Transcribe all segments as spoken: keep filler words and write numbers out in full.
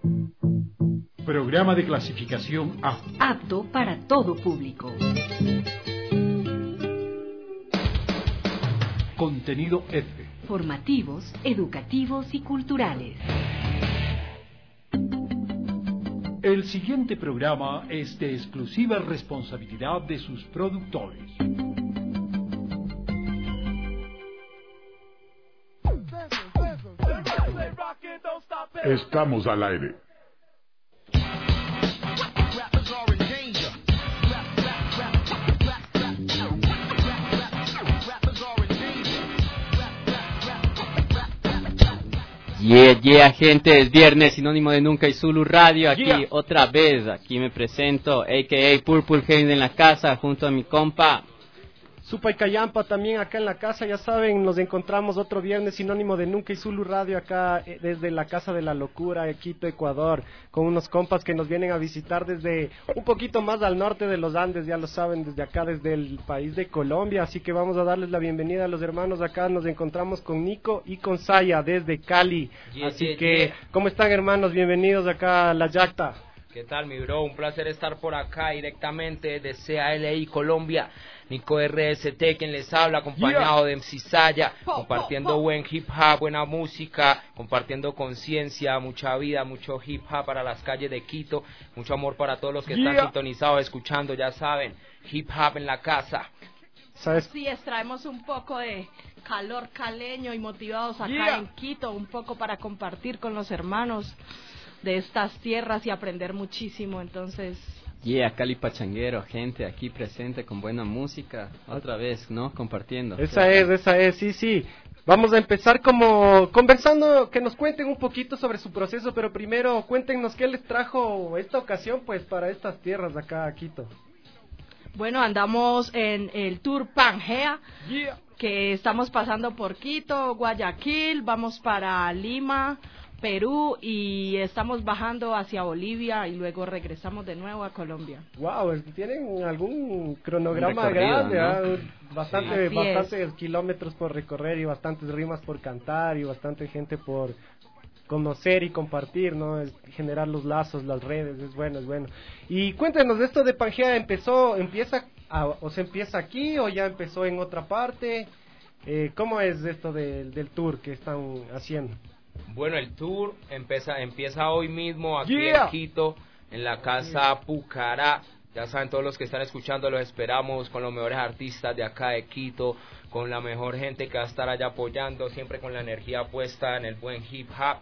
Programa de clasificación A. Apto para todo público. Contenido F. Formativos, educativos y culturales. El siguiente programa es de exclusiva responsabilidad de sus productores. Estamos al aire. Yeah, yeah, gente, es viernes, sinónimo de Nunca y Zulu Radio, aquí Yeah. otra vez, aquí me presento, a k a. Purple Haze en la casa, junto a mi compa. Supa y Cayampa también acá en la casa, ya saben, nos encontramos otro viernes, sinónimo de Nunca y Zulu Radio, acá eh, desde la Casa de la Locura, Quito, Ecuador, con unos compas que nos vienen a visitar desde un poquito más al norte de los Andes, ya lo saben, desde acá, desde el país de Colombia, así que vamos a darles la bienvenida a los hermanos acá, nos encontramos con Nico y con Saya desde Cali, Yeah, así yeah, que, yeah. ¿cómo están hermanos? Bienvenidos acá a La Yacta. ¿Qué tal, mi bro? Un placer estar por acá directamente de C A L I Colombia. Nico R S T, quien les habla, acompañado Yeah. de M C Saya, compartiendo buen hip hop, buena música, compartiendo conciencia, mucha vida, mucho hip hop para las calles de Quito, mucho amor para todos los que Yeah. están sintonizados, escuchando, ya saben, hip hop en la casa. ¿Sabes? Sí, traemos un poco de calor caleño y motivados acá Yeah. en Quito, un poco para compartir con los hermanos de estas tierras y aprender muchísimo, entonces... Yeah, Cali Pachanguero, gente aquí presente con buena música, otra vez, ¿no? Compartiendo. Esa es, esa es, sí, sí. Vamos a empezar como conversando, que nos cuenten un poquito sobre su proceso, pero primero cuéntenos qué les trajo esta ocasión, pues, para estas tierras de acá a Quito. Bueno, andamos en el Tour Pangea, Yeah. que estamos pasando por Quito, Guayaquil, vamos para Lima, Perú y estamos bajando hacia Bolivia y luego regresamos de nuevo a Colombia. Wow, ¿tienen algún cronograma Un recorrido, grande? ¿no? ¿Ah? Bastante, Sí. bastantes kilómetros por recorrer y bastantes rimas por cantar y bastante gente por conocer y compartir, ¿no? Es generar los lazos, las redes, es bueno, es bueno. Y cuéntenos, esto de Pangea empezó, empieza, a, o se empieza aquí o ya empezó en otra parte. Eh, ¿Cómo es esto de, del tour que están haciendo? Bueno, el tour empieza, empieza hoy mismo aquí Yeah. en Quito, en la casa Pucará. Ya saben, todos los que están escuchando, los esperamos con los mejores artistas de acá de Quito, con la mejor gente que va a estar allá apoyando, siempre con la energía puesta en el buen hip hop.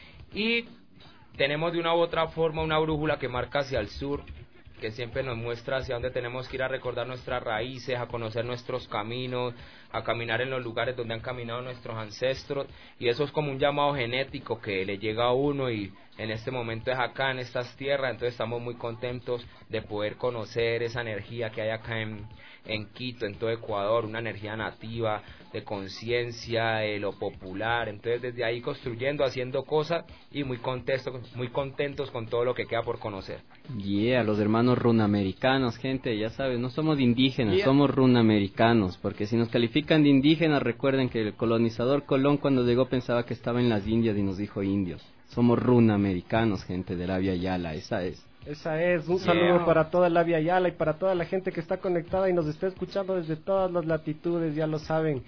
Y tenemos de una u otra forma una brújula que marca hacia el sur, que siempre nos muestra hacia dónde tenemos que ir a recordar nuestras raíces, a conocer nuestros caminos, a caminar en los lugares donde han caminado nuestros ancestros, y eso es como un llamado genético que le llega a uno, y en este momento es acá en estas tierras, entonces estamos muy contentos de poder conocer esa energía que hay acá en, en Quito, en todo Ecuador, una energía nativa, de conciencia, de lo popular, entonces desde ahí construyendo, haciendo cosas, y muy contentos, muy contentos con todo lo que queda por conocer. Yeah, los hermanos runamericanos, gente, ya sabes, no somos indígenas, Yeah. somos runamericanos, porque si nos califican de indígenas, recuerden que el colonizador Colón cuando llegó pensaba que estaba en las Indias y nos dijo indios. Somos runamericanos, gente de la Via Yala, esa es. Esa es, un Yeah. saludo para toda la Via Yala y para toda la gente que está conectada y nos está escuchando desde todas las latitudes, ya lo saben.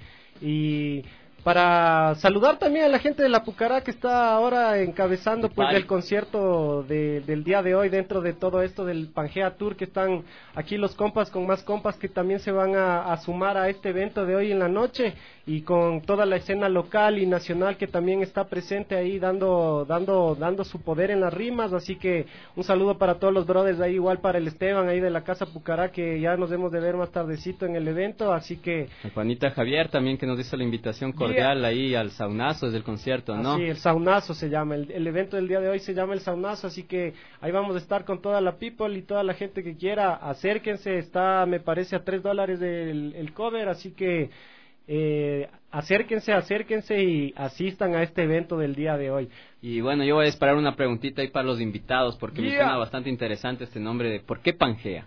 Y para saludar también a la gente de la Pucará que está ahora encabezando pues Party. el concierto de, del día de hoy dentro de todo esto del Pangea Tour, que están aquí los compas con más compas que también se van a, a sumar a este evento de hoy en la noche, y con toda la escena local y nacional que también está presente ahí dando dando dando su poder en las rimas, así que un saludo para todos los brothers ahí, igual para el Esteban ahí de la Casa Pucará, que ya nos hemos de ver más tardecito en el evento, así que El Juanita Javier también que nos hizo la invitación cordial ahí al saunazo desde el concierto, ¿no? así, el saunazo se llama, el, el evento del día de hoy se llama el saunazo, así que ahí vamos a estar con toda la people y toda la gente que quiera, acérquense, está me parece a tres dólares el, el cover, así que eh, acérquense, acérquense y asistan a este evento del día de hoy. Y bueno, yo voy a disparar una preguntita ahí para los invitados, porque me Yeah. suena bastante interesante este nombre de ¿por qué Pangea?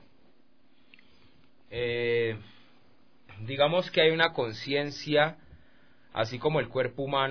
Eh, digamos que hay una conciencia, así como el cuerpo humano,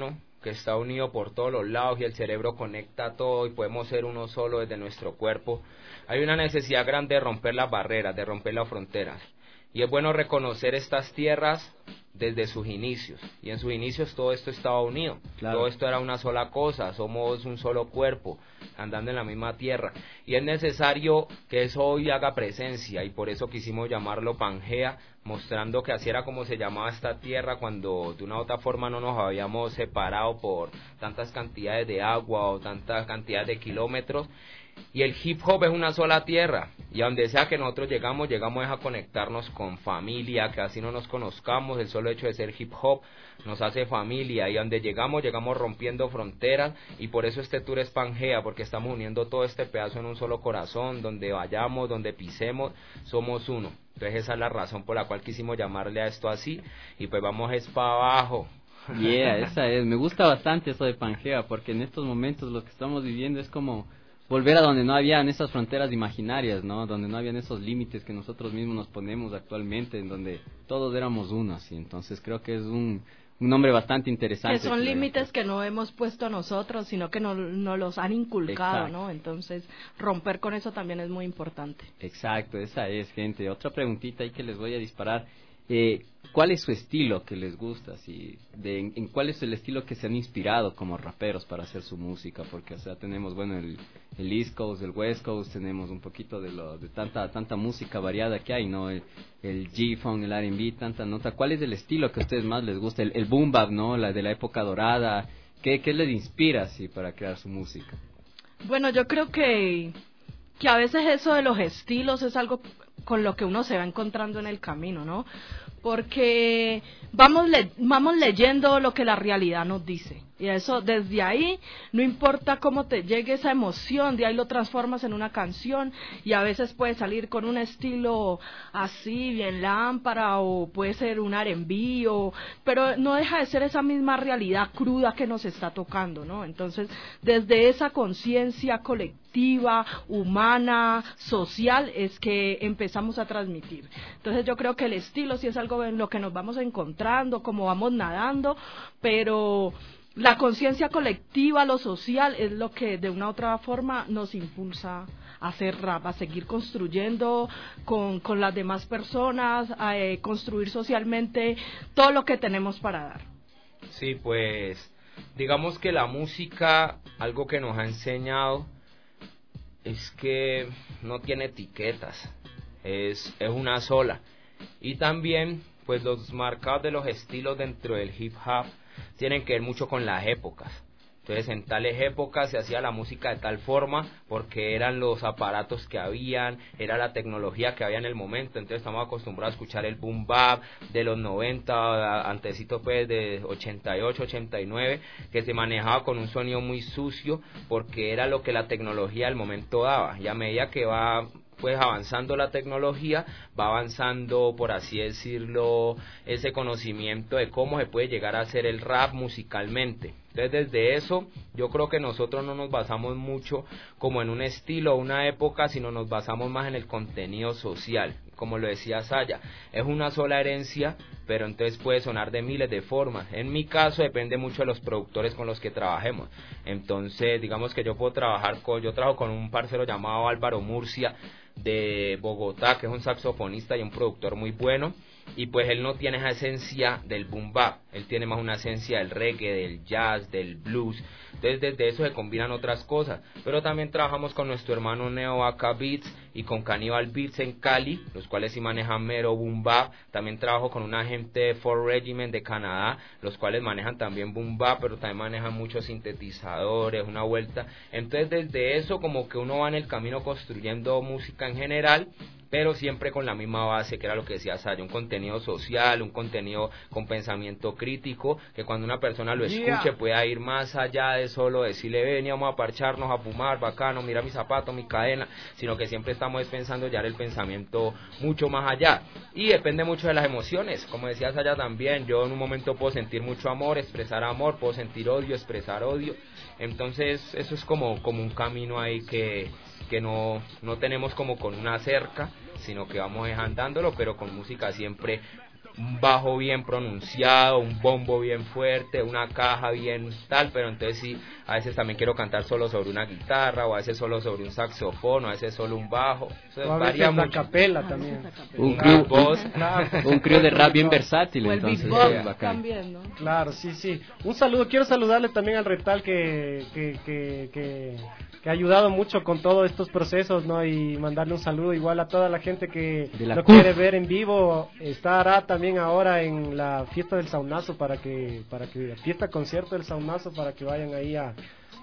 que está unido por todos los lados y el cerebro conecta todo y podemos ser uno solo desde nuestro cuerpo. Hay una necesidad grande de romper las barreras, de romper las fronteras. Y es bueno reconocer estas tierras desde sus inicios. Y en sus inicios todo esto estaba unido. Claro. Todo esto era una sola cosa, somos un solo cuerpo, andando en la misma tierra. Y es necesario que eso hoy haga presencia, y por eso quisimos llamarlo Pangea, mostrando que así era como se llamaba esta tierra cuando de una u otra forma no nos habíamos separado por tantas cantidades de agua o tantas cantidades de kilómetros. Y el hip hop es una sola tierra, y a donde sea que nosotros llegamos, llegamos a conectarnos con familia, que así no nos conozcamos, el solo hecho de ser hip hop nos hace familia, y a donde llegamos, llegamos rompiendo fronteras, y por eso este tour es Pangea, porque estamos uniendo todo este pedazo en un solo corazón, donde vayamos, donde pisemos, somos uno. Entonces esa es la razón por la cual quisimos llamarle a esto así, y pues vamos es para abajo. Yeah, esa es, me gusta bastante eso de Pangea, porque en estos momentos lo que estamos viviendo es como volver a donde no habían esas fronteras imaginarias, ¿no? Donde no habían esos límites que nosotros mismos nos ponemos actualmente, en donde todos éramos uno, así. Entonces creo que es un, un nombre bastante interesante. Que son límites que no hemos puesto nosotros, sino que nos no los han inculcado, exacto, ¿no? Entonces romper con eso también es muy importante. Exacto, esa es, gente. Otra preguntita ahí que les voy a disparar. Eh, ¿Cuál es su estilo que les gusta? Si de, en, en cuál es el estilo que se han inspirado como raperos para hacer su música? Porque, o sea, tenemos, bueno, el, el East Coast, el West Coast, tenemos un poquito de lo de tanta tanta música variada que hay, ¿no? El, el G-Funk, el R and B, tanta nota. ¿Cuál es el estilo que a ustedes más les gusta? El, el boom bap, ¿no? La de la época dorada. ¿Qué, qué les inspira, así, para crear su música? Bueno, yo creo que, que a veces eso de los estilos es algo con lo que uno se va encontrando en el camino, ¿no? Porque vamos le vamos leyendo lo que la realidad nos dice, y eso desde ahí, no importa cómo te llegue esa emoción, de ahí lo transformas en una canción, y a veces puede salir con un estilo así bien lámpara, o puede ser un R and B, o, pero no deja de ser esa misma realidad cruda que nos está tocando, ¿no? Entonces, desde esa conciencia colectiva, humana, social, es que empezamos a transmitir. Entonces yo creo que el estilo sí es algo en lo que nos vamos encontrando, como vamos nadando, pero la conciencia colectiva, lo social, es lo que de una u otra forma nos impulsa a hacer rap, a seguir construyendo con, con las demás personas, a eh, construir socialmente todo lo que tenemos para dar. Sí, pues digamos que la música, algo que nos ha enseñado es que no tiene etiquetas, es, es una sola. Y también, pues los marcados de los estilos dentro del hip hop tienen que ver mucho con las épocas. Entonces, en tales épocas se hacía la música de tal forma porque eran los aparatos que habían, era la tecnología que había en el momento. Entonces, estamos acostumbrados a escuchar el boom bap de los noventa, antecito pues de ochenta y ocho, ochenta y nueve, que se manejaba con un sonido muy sucio porque era lo que la tecnología del momento daba. Y a medida que va pues avanzando la tecnología, va avanzando, por así decirlo, ese conocimiento de cómo se puede llegar a hacer el rap musicalmente. Entonces, desde eso, yo creo que nosotros no nos basamos mucho como en un estilo o una época, sino nos basamos más en el contenido social. Como lo decía Saya, es una sola herencia, pero entonces puede sonar de miles de formas. En mi caso, depende mucho de los productores con los que trabajemos. Entonces, digamos que yo puedo trabajar con, yo trabajo con un parcero llamado Álvaro Murcia, de Bogotá, que es un saxofonista y un productor muy bueno, y pues él no tiene esa esencia del boom bap, él tiene más una esencia del reggae, del jazz, del blues. Entonces desde eso se combinan otras cosas, pero también trabajamos con nuestro hermano Neo Vaca Beats y con Cannibal Beats en Cali, los cuales sí manejan mero boom bap. También trabajo con una gente de Ford Regiment de Canadá, los cuales manejan también boom bap, pero también manejan muchos sintetizadores, una vuelta. Entonces desde eso como que uno va en el camino construyendo música en general, pero siempre con la misma base, que era lo que decía Saya, un contenido social, un contenido con pensamiento crítico, que cuando una persona lo escuche yeah. pueda ir más allá de solo decirle, veníamos a parcharnos, a fumar, bacano, mira mi zapato, mi cadena, sino que siempre estamos pensando ya el pensamiento mucho más allá. Y depende mucho de las emociones, como decía Saya también, yo en un momento puedo sentir mucho amor, expresar amor, puedo sentir odio, expresar odio. Entonces eso es como, como un camino ahí que, que no, no tenemos como con una cerca, sino que vamos andándolo, pero con música siempre un bajo bien pronunciado, un bombo bien fuerte, una caja bien tal, pero entonces sí, a veces también quiero cantar solo sobre una guitarra, o a veces solo sobre un saxofón, o a veces solo un bajo. O a veces la capela también. Un crew, voz. un crew de rap bien versátil, O el entonces. beatbox sí, bacán. también, ¿no? Claro, sí, sí. Un saludo, quiero saludarle también al Retal que, que, que, que, que ha ayudado mucho con todos estos procesos, ¿no? Y mandarle un saludo igual a toda la gente que De lo C U F. quiere ver en vivo. Estará también ahora en la fiesta del saunazo para que, para que, fiesta concierto del saunazo para que vayan ahí a,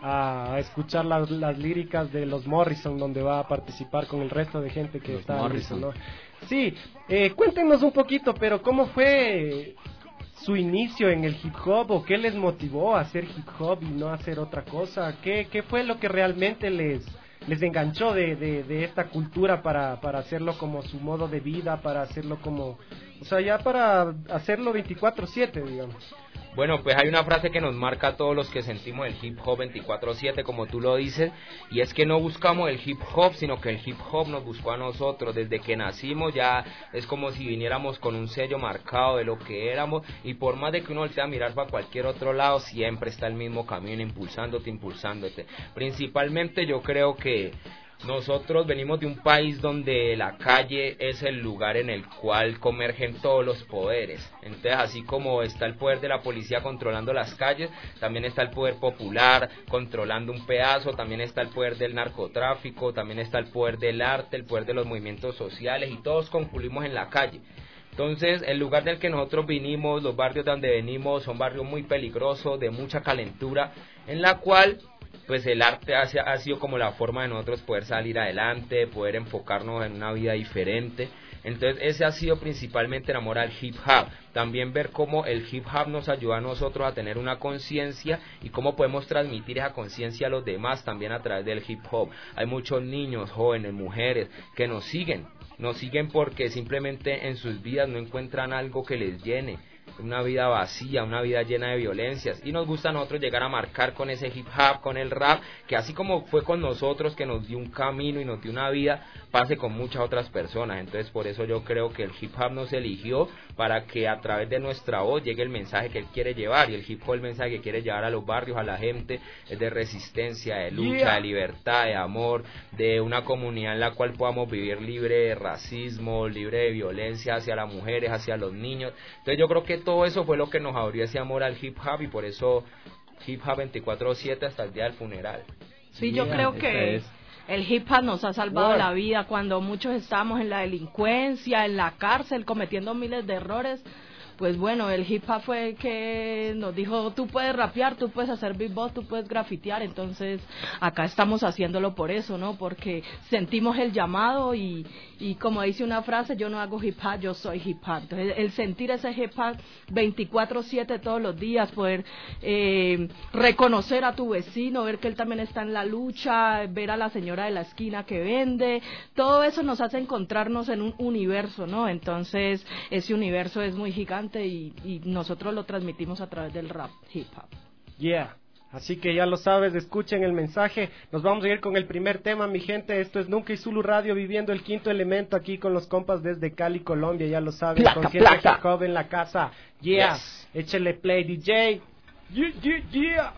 a escuchar las, las líricas de los Morrison, donde va a participar con el resto de gente que Los está Morrison. listo, ¿no? Sí, eh, cuéntenos un poquito, pero ¿cómo fue su inicio en el hip hop o qué les motivó a hacer hip hop y no hacer otra cosa? ¿Qué, qué fue lo que realmente les les enganchó de, de, de esta cultura para, para hacerlo como su modo de vida, para hacerlo como, o sea, ya para hacerlo veinticuatro siete, digamos? Bueno, pues hay una frase que nos marca a todos los que sentimos el hip hop veinticuatro siete, como tú lo dices, y es que no buscamos el hip hop, sino que el hip hop nos buscó a nosotros. Desde que nacimos ya es como si viniéramos con un sello marcado de lo que éramos, y por más de que uno voltee a mirar para cualquier otro lado, siempre está el mismo camino impulsándote, impulsándote. Principalmente yo creo que nosotros venimos de un país donde la calle es el lugar en el cual convergen todos los poderes. Entonces, así como está el poder de la policía controlando las calles, también está el poder popular controlando un pedazo, también está el poder del narcotráfico, también está el poder del arte, el poder de los movimientos sociales, y todos concluimos en la calle. Entonces, el lugar del que nosotros vinimos, los barrios de donde venimos, son barrios muy peligrosos, de mucha calentura, en la cual pues el arte ha, ha sido como la forma de nosotros poder salir adelante, poder enfocarnos en una vida diferente. Entonces ese ha sido principalmente el amor al hip hop. También ver cómo el hip hop nos ayuda a nosotros a tener una conciencia y cómo podemos transmitir esa conciencia a los demás también a través del hip hop. Hay muchos niños, jóvenes, mujeres que nos siguen, nos siguen porque simplemente en sus vidas no encuentran algo que les llene, una vida vacía, una vida llena de violencias, y nos gusta a nosotros llegar a marcar con ese hip hop, con el rap, que así como fue con nosotros, que nos dio un camino y nos dio una vida, pase con muchas otras personas. Entonces por eso yo creo que el hip hop nos eligió para que a través de nuestra voz llegue el mensaje que él quiere llevar, y el hip hop el mensaje que quiere llevar a los barrios, a la gente, es de resistencia, de lucha, yeah. de libertad, de amor, de una comunidad en la cual podamos vivir libre de racismo, libre de violencia hacia las mujeres, hacia los niños. Entonces yo creo que todo eso fue lo que nos abrió ese amor al hip hop, y por eso hip hop veinticuatro siete hasta el día del funeral. Sí, yo yeah, creo que es. El hip hop nos ha salvado wow. la vida cuando muchos estábamos en la delincuencia, en la cárcel, cometiendo miles de errores. Pues bueno, el hip hop fue el que nos dijo, tú puedes rapear, tú puedes hacer beatbox, tú puedes grafitear. Entonces acá estamos haciéndolo por eso, ¿no? Porque sentimos el llamado, y, y como dice una frase, yo no hago hip hop, yo soy hip hop. Entonces el sentir ese hip hop veinticuatro siete todos los días, poder eh, reconocer a tu vecino, ver que él también está en la lucha, ver a la señora de la esquina que vende, todo eso nos hace encontrarnos en un universo, ¿no? Entonces ese universo es muy gigante. Y, y nosotros lo transmitimos a través del rap hip hop. Yeah, así que ya lo sabes, escuchen el mensaje. Nos vamos a ir con el primer tema, mi gente. Esto es Nunca y Zulu Radio, viviendo el quinto elemento aquí con los compas desde Cali, Colombia. Ya lo saben, concierto hip hop en la casa. Yeah, yes. Échale play, D J. Yeah, yeah, yeah.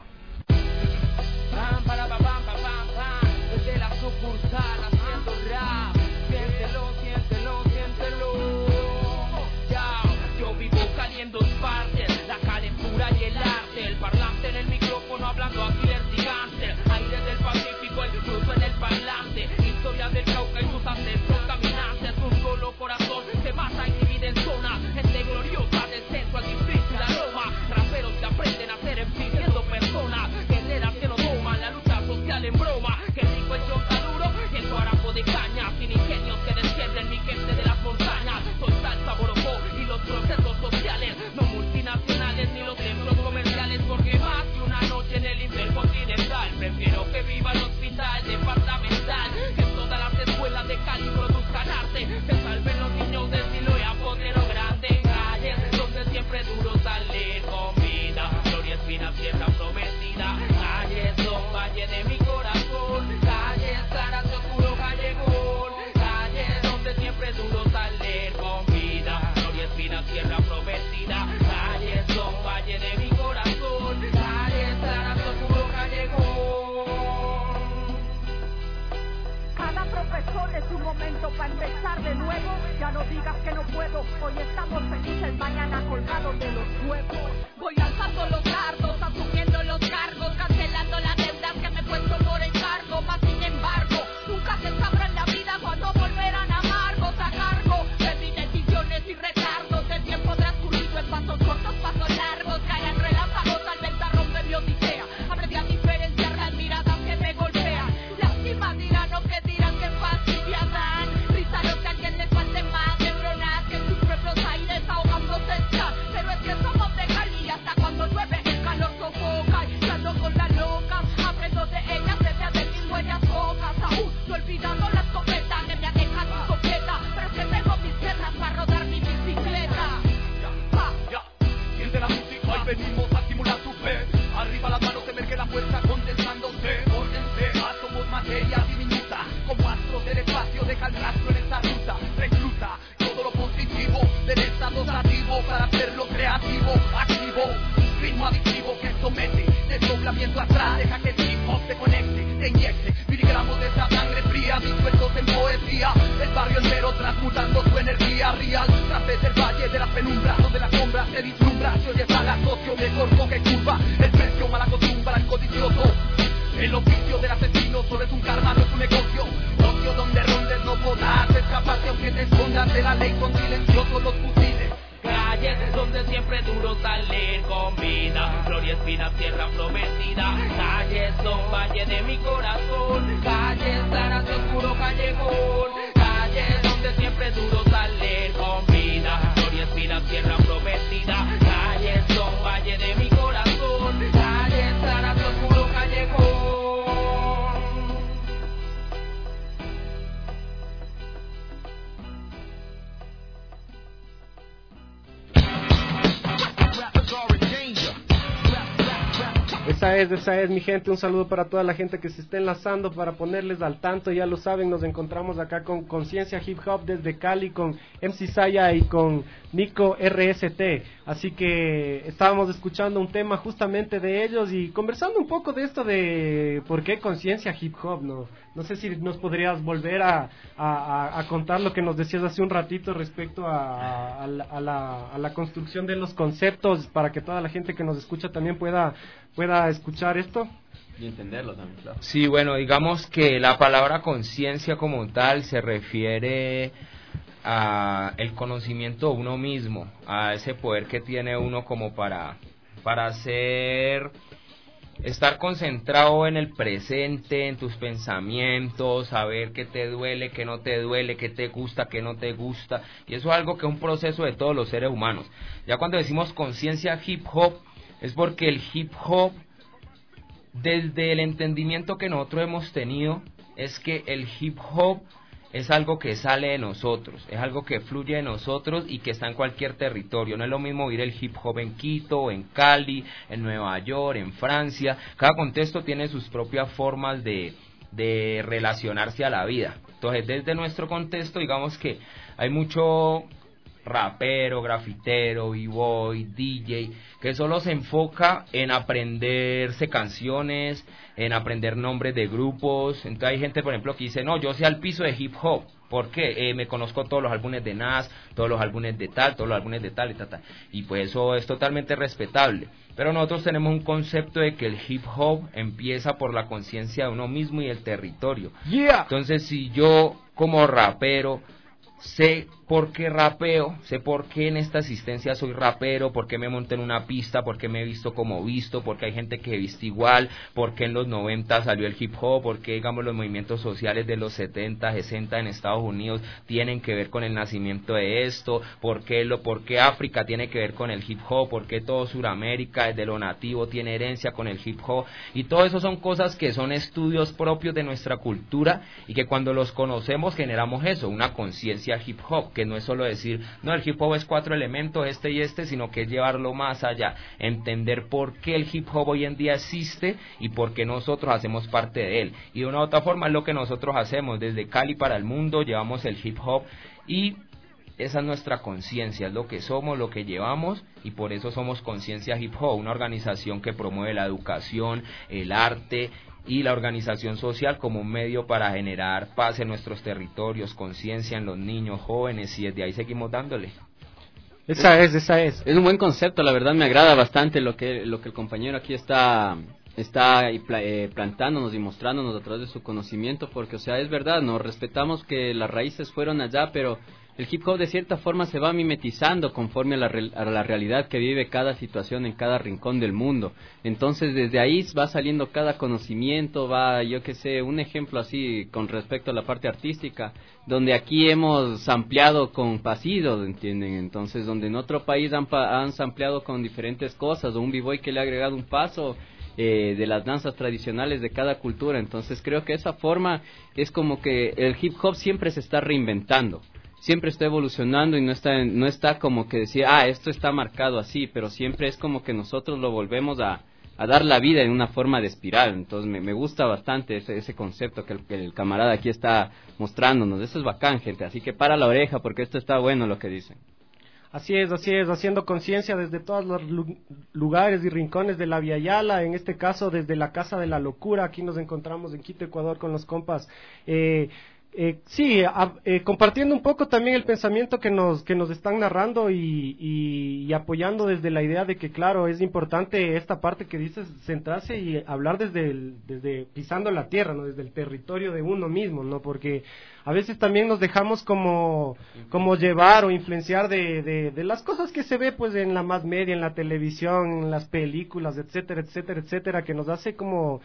Bam, para, bam, bam, bam, bam. Desde la sucursal haciendo rap. Siéntelo, siéntelo, siéntelo. Caliendo partes, la calentura y el arte, el parlante en el micrófono hablando aquí del gigante, aire del Pacífico, el cruzo en el parlante, historia del Cauca y sus ancestros caminantes, un solo corazón se mata y divide en zonas, entre gloriosa del centro al difícil aroma, raperos que aprenden a ser M C siendo personas, guerreras que no toman la lucha social en broma, que rico el chonta duro y el guarapo de caña, sin ingenios que descienden mi gente de las montañas, soy salsa borocó y los procesos sociales, no multinacionales ni los centros comerciales, porque más que una noche en el intercontinental, prefiero que viva el hospital departamental, que todas las escuelas de Cali produzcan arte, se salven los niños del Silo y a Potrero Grande, calles donde siempre duro salir con vida, Gloria Espina, tierra prometida, calles son valle de mi corazón, barrio entero transmutando su energía real. Tras desde el valle de las penumbras, donde la sombra se vislumbra, se oye a la socio mejor coge curva. El precio mal acostumbra al codicioso. El oficio del asesino solo es un karma, no es un negocio. Ocio donde rondes no podrás escaparte aunque te escondas de la ley, son silenciosos los fusiles. Calles donde siempre duro salir con vida. Gloria espina, tierra prometida. Calles son valle de mi corazón. Calles claras de oscuro callejón. Calles donde siempre duro salir con vida. Gloria espina, tierra prometida. Calles son valle de mi corazón. Calles claras de oscuro callejón. Esa es, esa es mi gente, un saludo para toda la gente que se esté enlazando para ponerles al tanto, ya lo saben, nos encontramos acá con Conciencia Hip Hop desde Cali, con M C Saya y con Nico R S T, así que estábamos escuchando un tema justamente de ellos y conversando un poco de esto de por qué Conciencia Hip Hop, ¿no? No sé si nos podrías volver a, a, a contar lo que nos decías hace un ratito respecto a, a, la, a, la, a la construcción de los conceptos para que toda la gente que nos escucha también pueda, pueda escuchar esto. Y entenderlo también, claro. Sí, bueno, digamos que la palabra conciencia como tal se refiere a el conocimiento de uno mismo, a ese poder que tiene uno como para, para hacer... estar concentrado en el presente, en tus pensamientos, saber qué te duele, qué no te duele, qué te gusta, qué no te gusta, y eso es algo que es un proceso de todos los seres humanos. Ya cuando decimos conciencia hip hop, es porque el hip hop, desde el entendimiento que nosotros hemos tenido, es que el hip hop es algo que sale de nosotros, es algo que fluye de nosotros y que está en cualquier territorio. No es lo mismo oír el hip hop en Quito, en Cali, en Nueva York, en Francia. Cada contexto tiene sus propias formas de, de relacionarse a la vida. Entonces, desde nuestro contexto, digamos que hay mucho rapero, grafitero, b-boy, D J, que solo se enfoca en aprenderse canciones, en aprender nombres de grupos. Entonces hay gente, por ejemplo, que dice, no, yo sé al piso de hip hop, ¿por qué? Eh, me conozco todos los álbumes de Nas, todos los álbumes de tal, todos los álbumes de tal y tal, tal. Y pues eso es totalmente respetable. Pero nosotros tenemos un concepto de que el hip hop empieza por la conciencia de uno mismo y el territorio. Yeah. Entonces, si yo como rapero sé por qué rapeo, sé por qué en esta asistencia soy rapero, por qué me monté en una pista, por qué me he visto como visto, por qué hay gente que viste igual, por qué en los noventa salió el hip hop, por qué, digamos, los movimientos sociales de los setenta, sesenta en Estados Unidos tienen que ver con el nacimiento de esto, por qué, lo, por qué África tiene que ver con el hip hop, por qué todo Sudamérica desde lo nativo tiene herencia con el hip hop, y todo eso son cosas que son estudios propios de nuestra cultura y que cuando los conocemos generamos eso, una conciencia hip hop, que no es solo decir, no, el hip hop es cuatro elementos, este y este, sino que es llevarlo más allá, entender por qué el hip hop hoy en día existe y por qué nosotros hacemos parte de él. Y de una u otra forma es lo que nosotros hacemos, desde Cali para el mundo, llevamos el hip hop y esa es nuestra conciencia, es lo que somos, lo que llevamos, y por eso somos Conciencia Hip Hop, una organización que promueve la educación, el arte y la organización social como un medio para generar paz en nuestros territorios, conciencia en los niños, jóvenes, y desde ahí seguimos dándole. Esa es, esa es. Es un buen concepto, la verdad me agrada bastante lo que lo que el compañero aquí está está eh, plantándonos y mostrándonos a través de su conocimiento, porque, o sea, es verdad, nos respetamos que las raíces fueron allá, pero el hip hop de cierta forma se va mimetizando conforme a la, a la realidad que vive cada situación en cada rincón del mundo. Entonces desde ahí va saliendo cada conocimiento, va, yo qué sé, un ejemplo así con respecto a la parte artística, donde aquí hemos ampliado con pasitos, ¿entienden? Entonces donde en otro país han, han ampliado con diferentes cosas, o un b-boy que le ha agregado un paso Eh, de las danzas tradicionales de cada cultura. Entonces creo que esa forma es como que el hip hop siempre se está reinventando, siempre está evolucionando y no está no está como que decir, ah, esto está marcado así, pero siempre es como que nosotros lo volvemos a, a dar la vida en una forma de espiral. Entonces me, me gusta bastante ese, ese concepto que el, que el camarada aquí está mostrándonos. Eso es bacán, gente, así que para la oreja porque esto está bueno lo que dicen. Así es, así es, haciendo conciencia desde todos los lugares y rincones de la Via Yala, en este caso desde la Casa de la Locura. Aquí nos encontramos en Quito, Ecuador, con los compas. Eh, Eh, sí, a, eh, compartiendo un poco también el pensamiento que nos que nos están narrando y, y, y apoyando desde la idea de que, claro, es importante esta parte que dices, centrarse y hablar desde el, desde pisando la tierra, ¿no? Desde el territorio de uno mismo, ¿no? Porque a veces también nos dejamos como como llevar o influenciar de, de, de las cosas que se ve pues en la más media, en la televisión, en las películas, etcétera, etcétera, etcétera, que nos hace como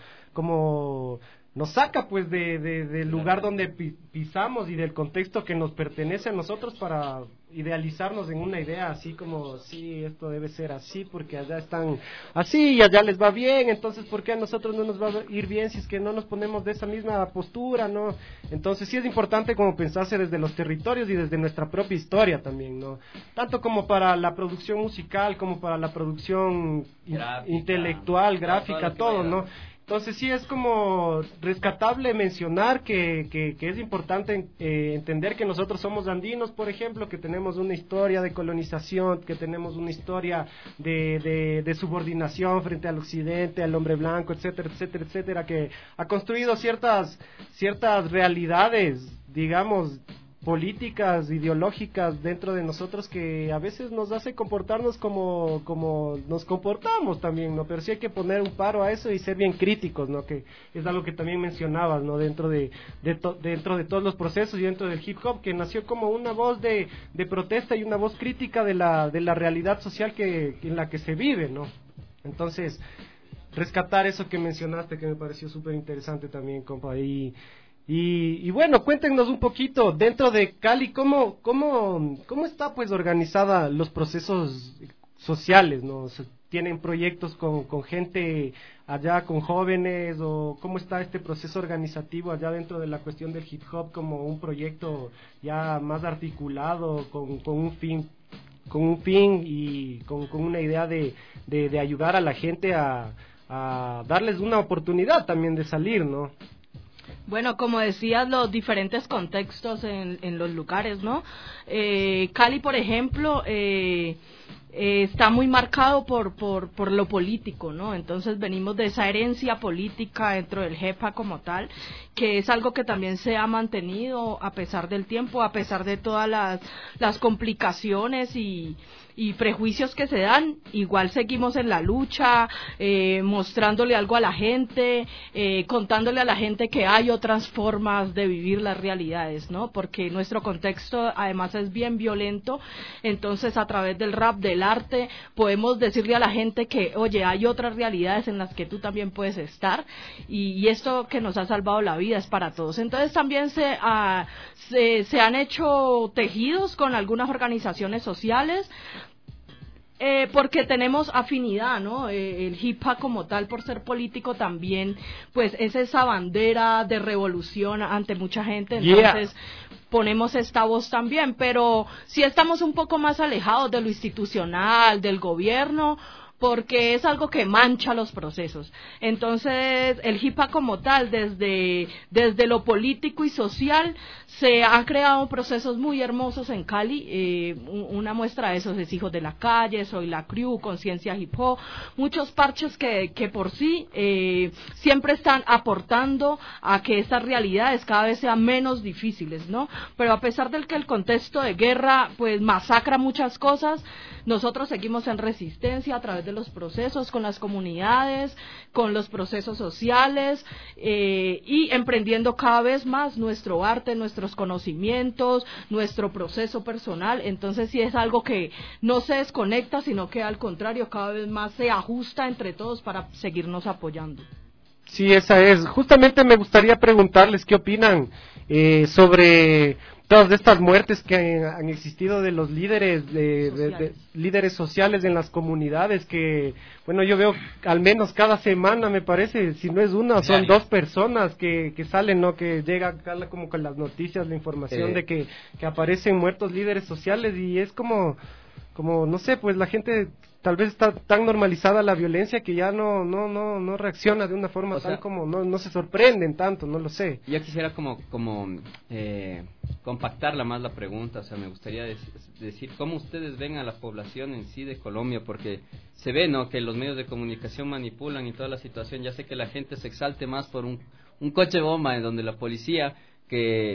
como nos saca pues de, de, del lugar donde pi, pisamos y del contexto que nos pertenece a nosotros para idealizarnos en una idea así como, sí, esto debe ser así porque allá están así y allá les va bien, entonces ¿por qué a nosotros no nos va a ir bien si es que no nos ponemos de esa misma postura, ¿no? Entonces sí es importante como pensarse desde los territorios y desde nuestra propia historia también, ¿no? Tanto como para la producción musical como para la producción gráfica, intelectual, gráfica, todo, ¿no? Entonces sí es como rescatable mencionar que, que, que es importante eh, entender que nosotros somos andinos, por ejemplo, que tenemos una historia de colonización, que tenemos una historia de, de, de subordinación frente al occidente, al hombre blanco, etcétera, etcétera, etcétera, que ha construido ciertas, ciertas realidades, digamos, políticas, ideológicas dentro de nosotros que a veces nos hace comportarnos como, como nos comportamos también, ¿no? Pero sí hay que poner un paro a eso y ser bien críticos, ¿no? Que es algo que también mencionabas, ¿no? Dentro de, de to, dentro de todos los procesos y dentro del hip hop, que nació como una voz de, de protesta y una voz crítica de la, de la realidad social que, en la que se vive, ¿no? Entonces, rescatar eso que mencionaste, que me pareció súper interesante también, compa, y Y, y bueno, cuéntenos un poquito dentro de Cali, ¿cómo, cómo, cómo está pues organizada los procesos sociales, ¿no? O sea, ¿tienen proyectos con, con gente allá, con jóvenes, o cómo está este proceso organizativo allá dentro de la cuestión del hip hop como un proyecto ya más articulado, con, con un fin con un fin y con, con una idea de, de, de ayudar a la gente a, a darles una oportunidad también de salir, ¿no? Bueno, como decías, los diferentes contextos en, en los lugares, ¿no? Eh, Cali, por ejemplo, eh, eh, está muy marcado por, por, por lo político, ¿no? Entonces venimos de esa herencia política dentro del JEPA como tal, que es algo que también se ha mantenido a pesar del tiempo, a pesar de todas las, las complicaciones y... y prejuicios que se dan, igual seguimos en la lucha, eh, mostrándole algo a la gente, eh, contándole a la gente que hay otras formas de vivir las realidades, ¿no? Porque nuestro contexto además es bien violento, entonces a través del rap, del arte, podemos decirle a la gente que, oye, hay otras realidades en las que tú también puedes estar, y, y esto que nos ha salvado la vida es para todos. Entonces también se, uh, se, se han hecho tejidos con algunas organizaciones sociales, Eh, porque tenemos afinidad, ¿no? Eh, el hip hop como tal, por ser político también, pues es esa bandera de revolución ante mucha gente, entonces yeah. ponemos esta voz también, pero sí estamos un poco más alejados de lo institucional, del gobierno, porque es algo que mancha los procesos. Entonces, el hip hop como tal, desde, desde lo político y social, se han creado procesos muy hermosos en Cali. Eh, una muestra de esos es Hijos de la Calle, Soy la Crew, Conciencia Hip Hop, muchos parches que, que por sí eh, siempre están aportando a que estas realidades cada vez sean menos difíciles, ¿no? Pero a pesar del que el contexto de guerra pues masacra muchas cosas, nosotros seguimos en resistencia a través de los procesos, con las comunidades, con los procesos sociales, eh, y emprendiendo cada vez más nuestro arte, nuestros conocimientos, nuestro proceso personal. Entonces sí es algo que no se desconecta, sino que al contrario cada vez más se ajusta entre todos para seguirnos apoyando. Sí, esa es. Justamente me gustaría preguntarles qué opinan eh, sobre todas estas muertes que han existido de los líderes de, de, de líderes sociales en las comunidades, que bueno, yo veo al menos cada semana, me parece, si no es una, son dos personas que, que salen, ¿no? Que llega acá como con las noticias, la información eh. de que, que aparecen muertos líderes sociales, y es como como no sé, pues la gente tal vez está tan normalizada la violencia que ya no no no no reacciona de una forma o tan sea, como no no se sorprenden tanto, no lo sé. Yo quisiera como como eh, compactarla más la pregunta, o sea, me gustaría des- decir cómo ustedes ven a la población en sí de Colombia, porque se ve, ¿no?, que los medios de comunicación manipulan y toda la situación. Ya sé que la gente se exalte más por un un coche bomba en donde la policía, que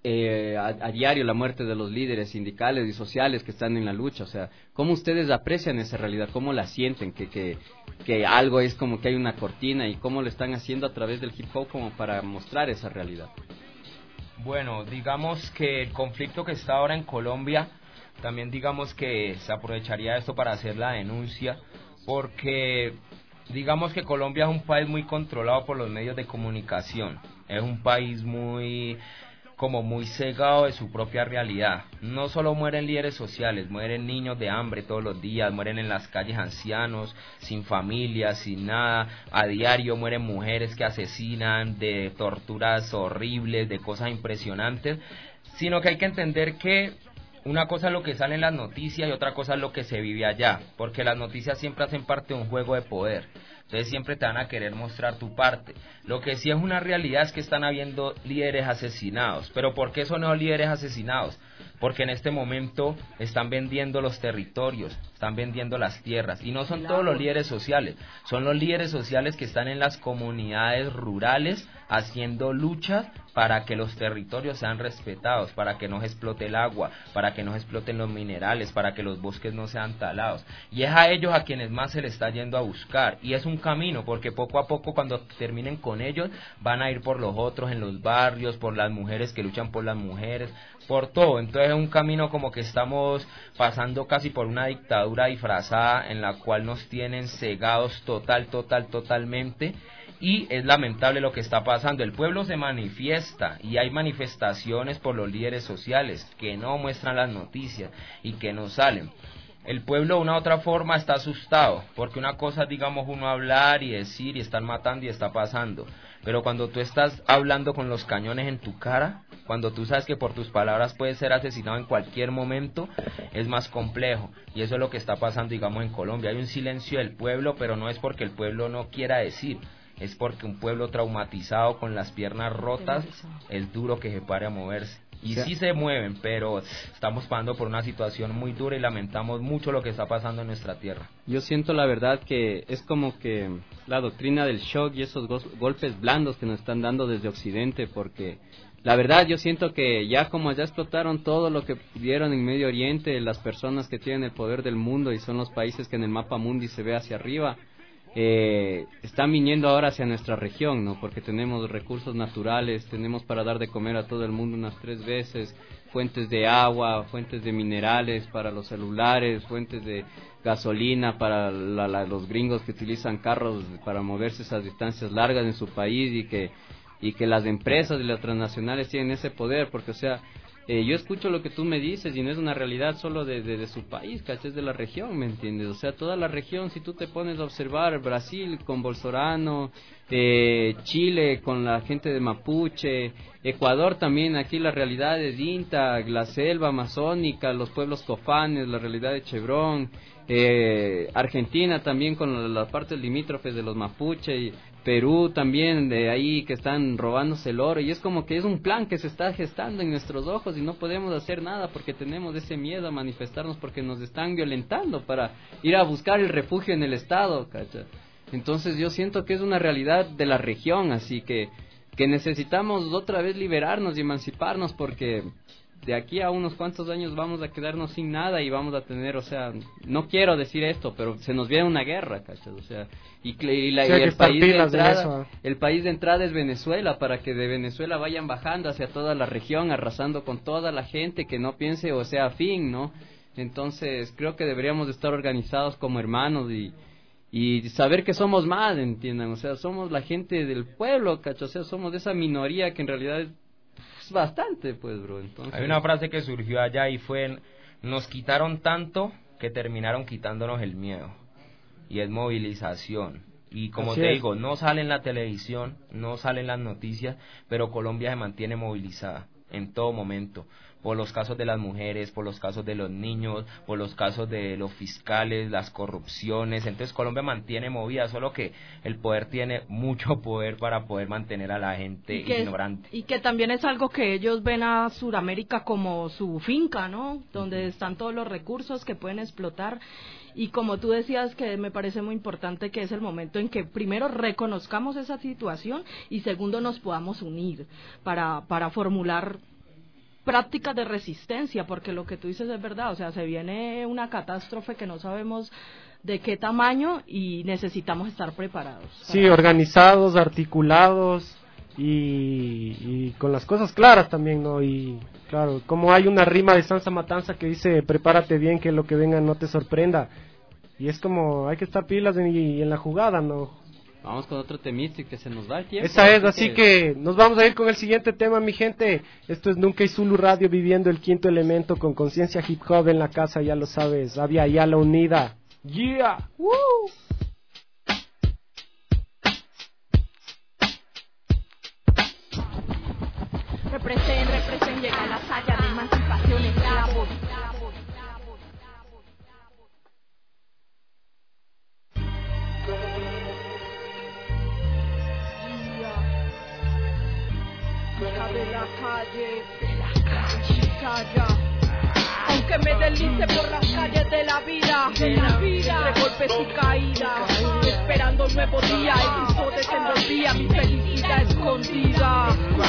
eh, a, a diario la muerte de los líderes sindicales y sociales que están en la lucha. O sea, ¿cómo ustedes aprecian esa realidad? ¿Cómo la sienten? Que, que, que algo es como que hay una cortina, y cómo lo están haciendo a través del hip hop como para mostrar esa realidad. Bueno, digamos que el conflicto que está ahora en Colombia, también digamos que se aprovecharía esto para hacer la denuncia, porque digamos que Colombia es un país muy controlado por los medios de comunicación, es un país muy como muy cegado de su propia realidad. No solo mueren líderes sociales, mueren niños de hambre todos los días, mueren en las calles ancianos, sin familia, sin nada, a diario mueren mujeres que asesinan, de torturas horribles, de cosas impresionantes, sino que hay que entender que una cosa es lo que sale en las noticias y otra cosa es lo que se vive allá, porque las noticias siempre hacen parte de un juego de poder. Entonces siempre te van a querer mostrar tu parte. Lo que sí es una realidad es que están habiendo líderes asesinados. ¿Pero por qué son los líderes asesinados? Porque en este momento están vendiendo los territorios, están vendiendo las tierras. Y no son todos los líderes sociales, son los líderes sociales que están en las comunidades rurales haciendo luchas para que los territorios sean respetados, para que no se explote el agua, para que no se exploten los minerales, para que los bosques no sean talados. Y es a ellos a quienes más se les está yendo a buscar. Y es un camino, porque poco a poco cuando terminen con ellos, van a ir por los otros en los barrios, por las mujeres que luchan por las mujeres, por todo. Entonces es un camino como que estamos pasando casi por una dictadura disfrazada en la cual nos tienen cegados total, total, totalmente. Y es lamentable lo que está pasando. El pueblo se manifiesta y hay manifestaciones por los líderes sociales que no muestran las noticias y que no salen. El pueblo de una u otra forma está asustado, porque una cosa es, digamos, uno hablar y decir y están matando y está pasando, pero cuando tú estás hablando con los cañones en tu cara, cuando tú sabes que por tus palabras puedes ser asesinado en cualquier momento, es más complejo. Y eso es lo que está pasando, digamos, en Colombia. Hay un silencio del pueblo, pero no es porque el pueblo no quiera decir, es porque un pueblo traumatizado con las piernas rotas es duro que se pare a moverse. Y sí se mueven, pero estamos pasando por una situación muy dura y lamentamos mucho lo que está pasando en nuestra tierra. Yo siento la verdad que es como que la doctrina del shock y esos go- golpes blandos que nos están dando desde Occidente, porque la verdad yo siento que ya como ya explotaron todo lo que pudieron en Medio Oriente, las personas que tienen el poder del mundo y son los países que en el mapa mundi se ve hacia arriba, Eh, están viniendo ahora hacia nuestra región, ¿no? Porque tenemos recursos naturales, tenemos para dar de comer a todo el mundo unas tres veces, fuentes de agua, fuentes de minerales para los celulares, fuentes de gasolina para la, la, los gringos que utilizan carros para moverse esas distancias largas en su país, y que y que las empresas y las transnacionales tienen ese poder, porque o sea, Eh, yo escucho lo que tú me dices y no es una realidad solo de, de, de su país, ¿cachai? Es de la región, ¿me entiendes? O sea, toda la región, si tú te pones a observar, Brasil con Bolsonaro, eh, Chile con la gente de Mapuche, Ecuador también, aquí la realidad es Inta, la selva amazónica, los pueblos cofanes, la realidad de Chevron, eh, Argentina también con las la partes limítrofes de los Mapuche, y Perú también, de ahí que están robándose el oro, y es como que es un plan que se está gestando en nuestros ojos y no podemos hacer nada porque tenemos ese miedo a manifestarnos, porque nos están violentando para ir a buscar el refugio en el Estado, ¿cacha? Entonces yo siento que es una realidad de la región, así que, que necesitamos otra vez liberarnos y emanciparnos, porque de aquí a unos cuantos años vamos a quedarnos sin nada y vamos a tener, o sea, no quiero decir esto, pero se nos viene una guerra, ¿cachas? O sea, y, y, la, sí, y el país de entrada, el país de entrada es Venezuela, para que de Venezuela vayan bajando hacia toda la región, arrasando con toda la gente que no piense o sea afín, ¿no? Entonces creo que deberíamos estar organizados como hermanos y y saber que somos más, entiendan, o sea, somos la gente del pueblo, ¿cachas? O sea, somos de esa minoría que en realidad es bastante, pues, bro. Entonces, hay una frase que surgió allá y fue: nos quitaron tanto que terminaron quitándonos el miedo, y es movilización. Y como Así te es. digo, no sale en la televisión, no sale en las noticias, pero Colombia se mantiene movilizada en todo momento, por los casos de las mujeres, por los casos de los niños, por los casos de los fiscales, las corrupciones. Entonces Colombia mantiene movida, solo que el poder tiene mucho poder para poder mantener a la gente y que, ignorante. Y que también es algo que ellos ven a Sudamérica como su finca, ¿no? Donde están todos los recursos que pueden explotar. Y como tú decías, que me parece muy importante, que es el momento en que primero reconozcamos esa situación y segundo nos podamos unir para, para formular prácticas de resistencia, porque lo que tú dices es verdad, o sea, se viene una catástrofe que no sabemos de qué tamaño y necesitamos estar preparados. Sí, organizados, articulados y, y con las cosas claras también, ¿no? Y claro, como hay una rima de Sansa Matanza que dice, prepárate bien que lo que venga no te sorprenda. Y es como, hay que estar pilas en, y en la jugada, ¿no? Vamos con otro temita que se nos va el tiempo. Esa es, así que... que nos vamos a ir con el siguiente tema, mi gente. Esto es Nunca y Zulu Radio, viviendo el quinto elemento con conciencia hip hop en la casa, ya lo sabes. Avia Yala Unida. Yeah. Woo. Represent, represent, llega la talla de emancipación esclavos. De la calle, de la calle, calla. Aunque me deslice por las calles de la vida, de la vida, de golpes y caídas, esperando un nuevo día, el Cristo desenvolvía mi felicidad escondida.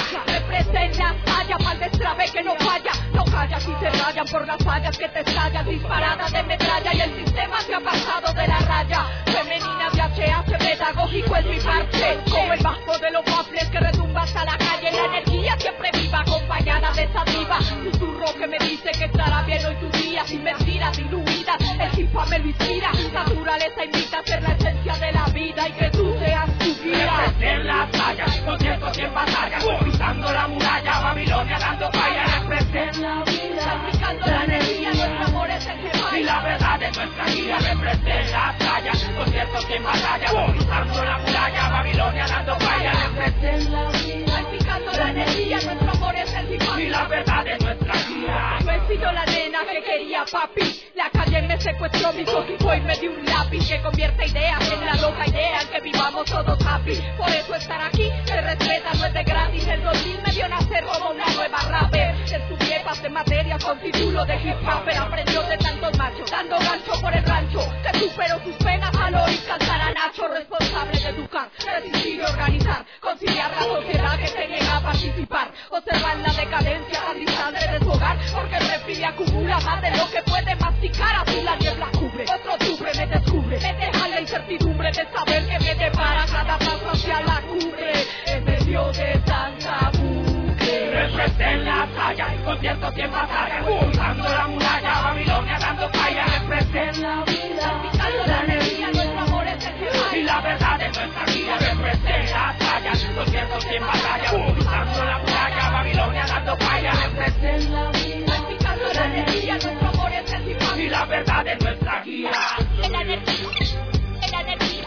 Representa falla, mal destrabe que no falla, no callas y se rayan por las fallas que te estallan, disparada de metralla y el sistema se ha pasado de la raya. Femenina de H hace pedagógico es mi parche, como el bajo de los baffles que retumba hasta la calle, la energía siempre viva, acompañada de esa diva, susurro que me dice que estará bien hoy tu día, sin mentiras diluidas, el hip hop me lo inspira, naturaleza invita a ser la esencia de la vida y que tú seas tu guía. En las tallas, conciertos y en batalla, conquistando la muralla, Babilonia dando falla, representa la vida, aplicando la energía, nuestro amor es el que vaya. Y la verdad de nuestra guía, representa las tallas, conciertos y en batalla, conquistando la muralla, Babilonia dando falla, representa la vida, aplicando la energía, nuestro amor es el que vaya. Y la verdad de nuestra guía. Yo he sido la nena que quería papi, la calle me secuestró mi cogijo y me dio un lápiz que convierte ideas en la loca idea en que vivamos todos happy. Por eso estar aquí se respeta, no es de gratis. El dos mil me vio nacer como una nueva rapper. Estudié pasé materias con título de hip hopper, aprendió de tantos machos, dando gancho por el rancho, que superó sus penas al oír cantar a Nacho, responsable de educar, resistir y organizar, conciliar la sociedad que se niega a participar, observar la decadencia tan distante de su hogar, porque el refri acumula más de lo que puede masticar, así la niebla cubre, otro sufre, me descubre, me deja la incertidumbre de saber que me depara cada paso hacia la cumbre, en medio de tanta bucle. Representa la playa, conciertos y en batalla, cruzando la muralla, Babilonia dando falla, representa la vida, picando la energía, nuestro amor es el que vaya. Y la verdad de nuestra vida, representa la playa, conciertos y en batalla, cruzando la muralla, Babilonia dando falla, representa la vida, picando la energía, nuestro amor es el que vaya. Y la verdad de nuestra guía. La energía, la energía,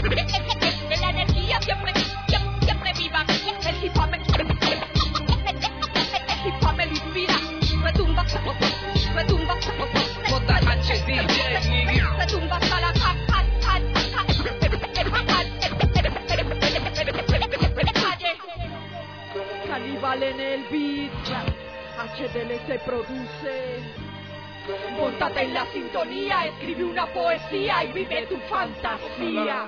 la energía siempre, siempre viva, el hip hop me, el hip hop me lo inspira, retumba, retumba, retumba hasta la calle, Caníbal en el beat, H D L se produce. Móntate en la sintonía, escribe una poesía y vive tu fantasía.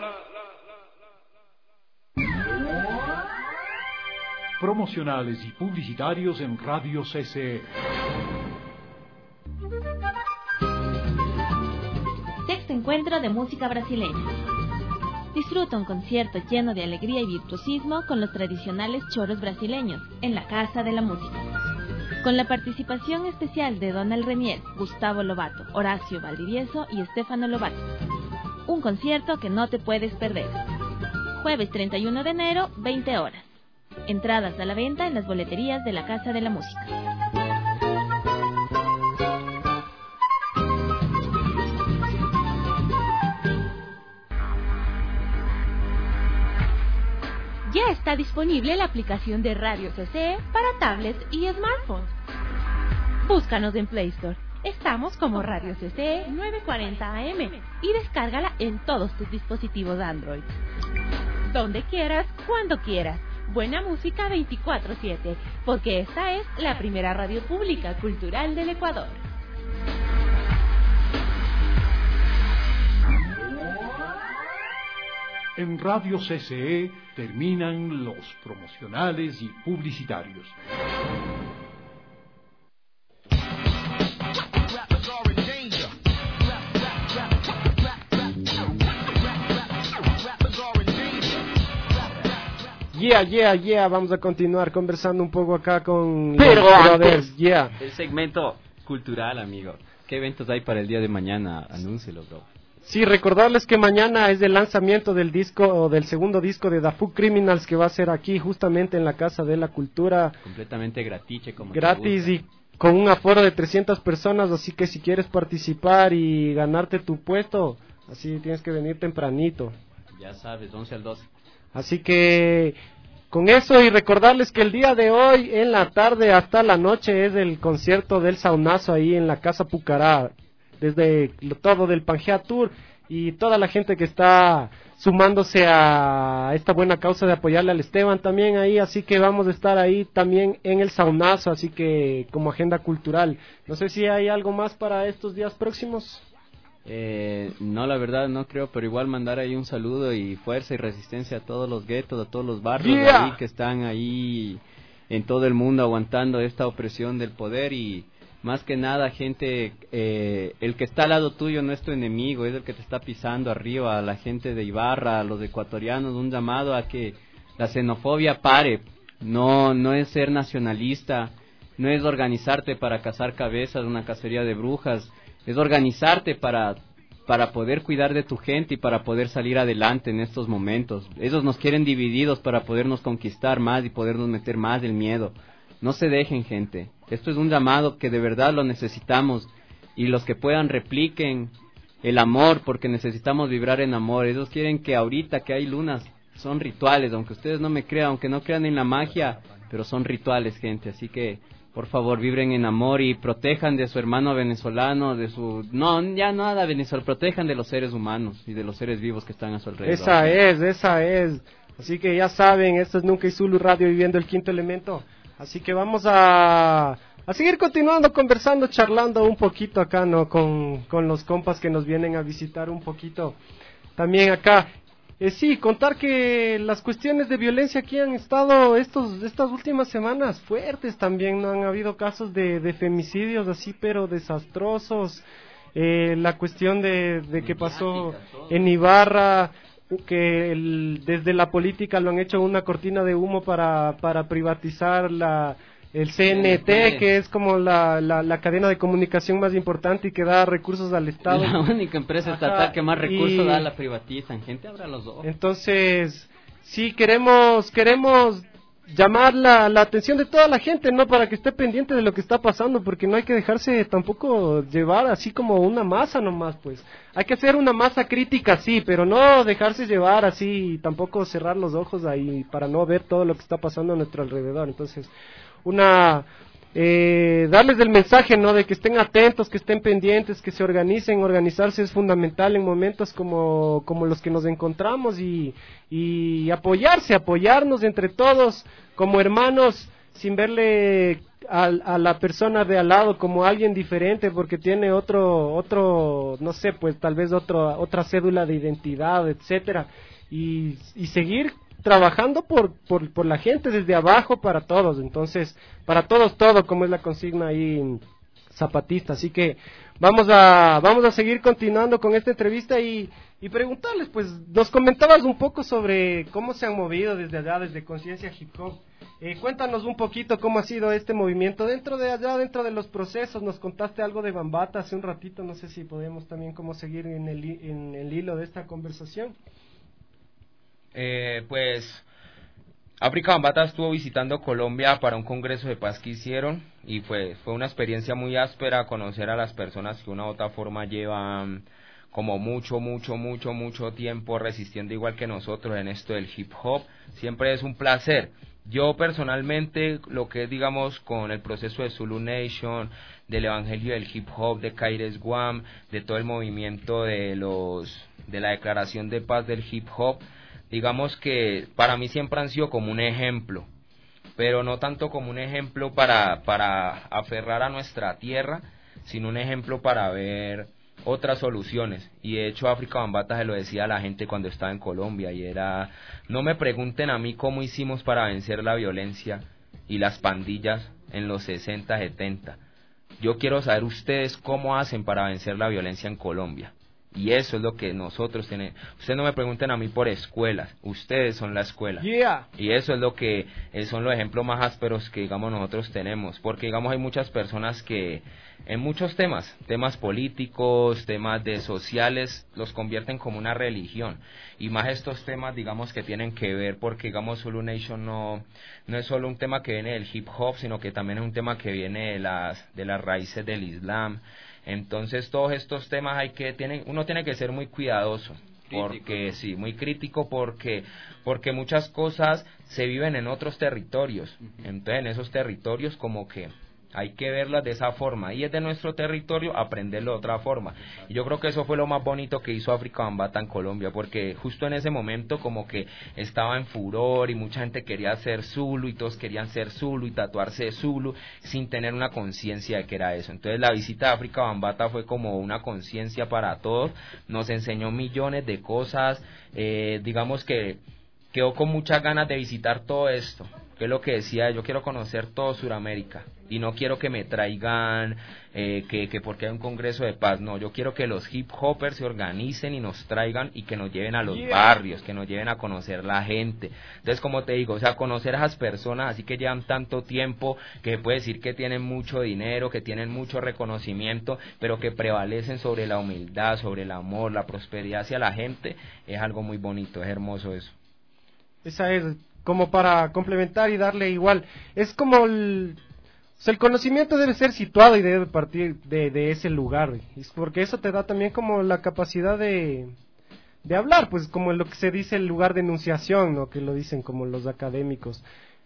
Promocionales y publicitarios en Radio C C E. Sexto encuentro de música brasileña. Disfruta un concierto lleno de alegría y virtuosismo con los tradicionales choros brasileños en la Casa de la Música. Con la participación especial de Donald Remiel, Gustavo Lobato, Horacio Valdivieso y Estefano Lobato. Un concierto que no te puedes perder. Jueves treinta y uno de enero, veinte horas. Entradas a la venta en las boleterías de la Casa de la Música. Ya está disponible la aplicación de Radio C C E para tablets y smartphones. Búscanos en Play Store. Estamos como Radio C C E novecientos cuarenta A M y descárgala en todos tus dispositivos Android. Donde quieras, cuando quieras. Buena música veinticuatro siete, porque esta es la primera radio pública cultural del Ecuador. En Radio C C E terminan los promocionales y publicitarios. Yeah, yeah, yeah, vamos a continuar conversando un poco acá con Pero los antes, brothers, yeah. El segmento cultural, amigo. ¿Qué eventos hay para el día de mañana? Anúncielo, bro. Sí, recordarles que mañana es el lanzamiento del disco, o del segundo disco de Dafu Criminals, que va a ser aquí justamente en la Casa de la Cultura. Completamente gratiche, como gratis y con un aforo de trescientas personas, así que si quieres participar y ganarte tu puesto, así tienes que venir tempranito. Ya sabes, once al doce. Así que con eso, y recordarles que el día de hoy, en la tarde hasta la noche, es el concierto del saunazo ahí en la Casa Pucará, desde todo del Pangea Tour y toda la gente que está sumándose a esta buena causa de apoyarle al Esteban también ahí, así que vamos a estar ahí también en el saunazo, así que como agenda cultural. No sé si hay algo más para estos días próximos. Eh, no, la verdad no creo, pero igual mandar ahí un saludo y fuerza y resistencia a todos los guetos, a todos los barrios Yeah. ahí que están ahí en todo el mundo aguantando esta opresión del poder. Y más que nada, gente, eh, el que está al lado tuyo no es tu enemigo, es el que te está pisando arriba. A la gente de Ibarra, a los ecuatorianos, un llamado a que la xenofobia pare. No, no es ser nacionalista, no es organizarte para cazar cabezas, una cacería de brujas. Es organizarte para, para poder cuidar de tu gente y para poder salir adelante en estos momentos. Ellos nos quieren divididos para podernos conquistar más y podernos meter más del miedo. No se dejen, gente. Esto es un llamado que de verdad lo necesitamos. Y los que puedan repliquen el amor, porque necesitamos vibrar en amor. Ellos quieren que ahorita que hay lunas, son rituales, aunque ustedes no me crean, aunque no crean en la magia, pero son rituales, gente. Así que por favor, vibren en amor y protejan de su hermano venezolano, de su... No, ya nada venezolano, protejan de los seres humanos y de los seres vivos que están a su alrededor. Esa es, esa es. Así que ya saben, esto es Nunca y Zulu Radio, viviendo el quinto elemento. Así que vamos a, a seguir continuando, conversando, charlando un poquito acá, ¿no? Con, con los compas que nos vienen a visitar un poquito también acá. Eh, sí, contar que las cuestiones de violencia aquí han estado estos estas últimas semanas fuertes también, ¿no? Han habido casos de, de femicidios así, pero desastrosos. Eh, la cuestión de, de que pasó en Ibarra, que el, desde la política lo han hecho una cortina de humo para, para privatizar la... el C N T, que es como la, la, la cadena de comunicación más importante y que da recursos al Estado. La única empresa Ajá, estatal que más recursos y... da la privatizan. Gente, abra los ojos. Entonces, sí, queremos queremos llamar la, la atención de toda la gente, ¿no? Para que esté pendiente de lo que está pasando, porque no hay que dejarse tampoco llevar así como una masa nomás, pues. Hay que hacer una masa crítica, sí, pero no dejarse llevar así y tampoco cerrar los ojos ahí para no ver todo lo que está pasando a nuestro alrededor. Entonces, una eh, darles el mensaje, ¿no? De que estén atentos, que estén pendientes, que se organicen. Organizarse es fundamental en momentos como, como los que nos encontramos y, y apoyarse, apoyarnos entre todos como hermanos, sin verle a, a la persona de al lado como alguien diferente porque tiene otro, otro, no sé, pues tal vez otro, otra cédula de identidad, etcétera, y, y seguir trabajando por, por, por la gente desde abajo para todos. Entonces, para todos todo, como es la consigna ahí zapatista. Así que vamos a vamos a seguir continuando con esta entrevista y, y preguntarles, pues nos comentabas un poco sobre cómo se han movido desde allá, desde Conciencia Hip Hop. Eh, cuéntanos un poquito cómo ha sido este movimiento dentro de allá, dentro de los procesos. Nos contaste algo de Bambata hace un ratito, no sé si podemos también cómo seguir en el, en el hilo de esta conversación. Eh, pues África Bambata estuvo visitando Colombia para un congreso de paz que hicieron y pues fue una experiencia muy áspera conocer a las personas que de una u otra forma llevan como mucho, mucho, mucho, mucho tiempo resistiendo igual que nosotros en esto del hip hop. Siempre es un placer. Yo personalmente, lo que es, digamos, con el proceso de Zulu Nation, del evangelio del hip hop, de Kaires Guam, de todo el movimiento de los de la declaración de paz del hip hop, digamos que para mí siempre han sido como un ejemplo, pero no tanto como un ejemplo para, para aferrar a nuestra tierra, sino un ejemplo para ver otras soluciones. Y de hecho África Bambata se lo decía a la gente cuando estaba en Colombia, y era: no me pregunten a mí cómo hicimos para vencer la violencia y las pandillas en los sesenta, setenta. Yo quiero saber ustedes cómo hacen para vencer la violencia en Colombia. Y eso es lo que nosotros tenemos. Ustedes no me pregunten a mí por escuelas, ustedes son la escuela. Yeah. Y eso es lo que eh, son los ejemplos más ásperos que, digamos, nosotros tenemos. Porque, digamos, hay muchas personas que en muchos temas, temas políticos, temas de sociales, los convierten como una religión. Y más estos temas, digamos, que tienen que ver, porque, digamos, Zulu Nation no, no es solo un tema que viene del hip hop, sino que también es un tema que viene de las, de las raíces del Islam. Entonces todos estos temas hay que tienen uno tiene que ser muy cuidadoso, porque sí, muy crítico, porque porque muchas cosas se viven en otros territorios. Entonces en esos territorios como que hay que verlas de esa forma, y es de nuestro territorio aprenderlo de otra forma. Y yo creo que eso fue lo más bonito que hizo África Bambaataa en Colombia, porque justo en ese momento como que estaba en furor y mucha gente quería ser Zulu y todos querían ser Zulu y tatuarse de Zulu sin tener una conciencia de que era eso. Entonces la visita de África Bambaataa fue como una conciencia para todos, nos enseñó millones de cosas, eh, digamos que quedó con muchas ganas de visitar todo esto, que es lo que decía, yo quiero conocer todo Sudamérica y no quiero que me traigan eh, que, que porque hay un congreso de paz, no, yo quiero que los hip hoppers se organicen y nos traigan y que nos lleven a los yeah. barrios, que nos lleven a conocer la gente. Entonces, como te digo, o sea, conocer a esas personas así que llevan tanto tiempo, que puede decir que tienen mucho dinero, que tienen mucho reconocimiento, pero que prevalecen sobre la humildad, sobre el amor, la prosperidad hacia la gente, es algo muy bonito, es hermoso eso. Esa es como para complementar y darle igual, es como el, o sea, el conocimiento debe ser situado y debe partir de, de ese lugar, porque eso te da también como la capacidad de, de hablar, pues como lo que se dice el lugar de enunciación, ¿no? Que lo dicen como los académicos,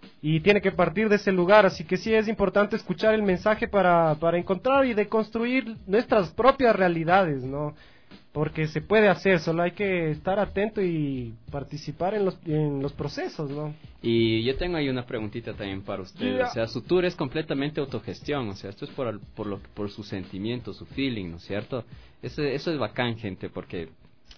y tiene que partir de ese lugar, así que sí es importante escuchar el mensaje para, para encontrar y deconstruir nuestras propias realidades, ¿no? Porque se puede hacer, solo hay que estar atento y participar en los en los procesos, ¿no? Y yo tengo ahí una preguntita también para ustedes. Yeah. O sea, su tour es completamente autogestión, o sea, esto es por por lo por su sentimiento, su feeling, ¿no es cierto? Eso, eso es bacán, gente, porque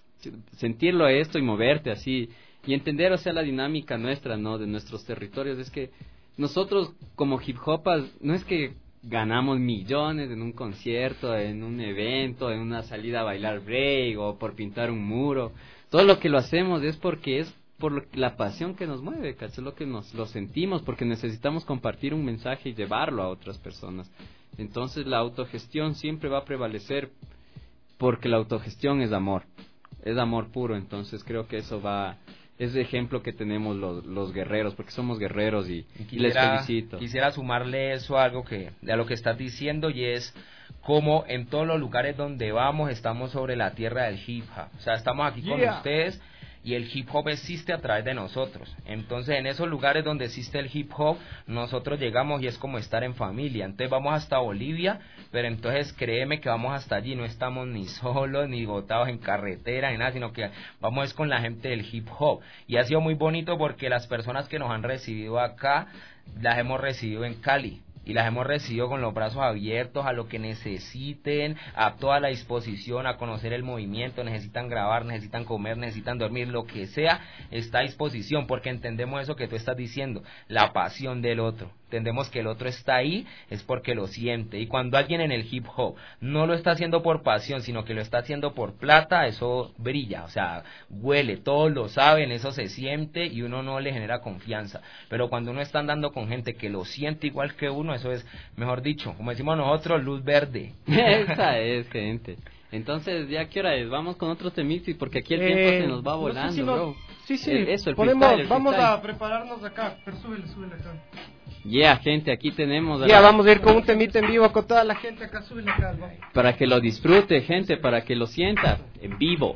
sentirlo esto y moverte así y entender, o sea, la dinámica nuestra, ¿no? De nuestros territorios, es que nosotros como hip hopas no es que ganamos millones en un concierto, en un evento, en una salida a bailar break o por pintar un muro. Todo lo que lo hacemos es porque es por lo, la pasión que nos mueve, ¿cachai? Es lo que nos lo sentimos, porque necesitamos compartir un mensaje y llevarlo a otras personas. Entonces la autogestión siempre va a prevalecer, porque la autogestión es amor, es amor puro. Entonces creo que eso va... es el ejemplo que tenemos los, los guerreros, porque somos guerreros y, y, quisiera, y les felicito. Quisiera sumarle eso a algo que, a lo que estás diciendo, y es como en todos los lugares donde vamos estamos sobre la tierra del hip hop. O sea, estamos aquí yeah. con ustedes y el hip hop existe a través de nosotros. Entonces, en esos lugares donde existe el hip hop, nosotros llegamos y es como estar en familia. Entonces, vamos hasta Bolivia, pero entonces créeme que vamos hasta allí, no estamos ni solos, ni botados en carretera, ni nada, sino que vamos es con la gente del hip hop. Y ha sido muy bonito porque las personas que nos han recibido acá, las hemos recibido en Cali. Y las hemos recibido con los brazos abiertos a lo que necesiten, a toda la disposición, a conocer el movimiento, necesitan grabar, necesitan comer, necesitan dormir, lo que sea, está a disposición, porque entendemos eso que tú estás diciendo, la pasión del otro. Entendemos que el otro está ahí, es porque lo siente. Y cuando alguien en el hip hop no lo está haciendo por pasión, sino que lo está haciendo por plata, eso brilla, o sea, huele, todos lo saben, eso se siente y uno no le genera confianza. Pero cuando uno está andando con gente que lo siente igual que uno, eso es, mejor dicho, como decimos nosotros, luz verde. Esa es, gente. Entonces, ¿ya qué hora es? Vamos con otro temiti, porque aquí el tiempo eh, se nos va volando, no sé si no, bro. Sí, sí, el, eso, el podemos, freestyle, el vamos freestyle. a prepararnos acá, pero súbele, súbele acá. Yeah, gente, aquí tenemos... Ya, yeah, vamos a ir con un temita en vivo con toda la gente acá, súbele acá, ¿no? Para que lo disfrute, gente, para que lo sienta en vivo.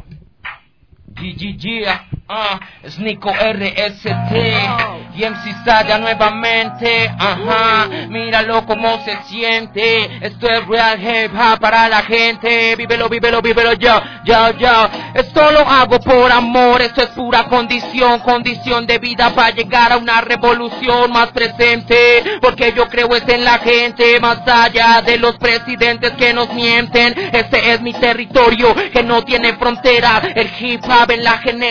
G G G, ah, es Nico R S T y M C Saya nuevamente, ajá, míralo como se siente, esto es real hip hop para la gente, vívelo, vívelo, vívelo, yo, yo, yo, esto lo hago por amor, esto es pura condición, condición de vida para llegar a una revolución más presente, porque yo creo es en la gente, más allá de los presidentes que nos mienten, este es mi territorio que no tiene frontera, el hip hop en la genética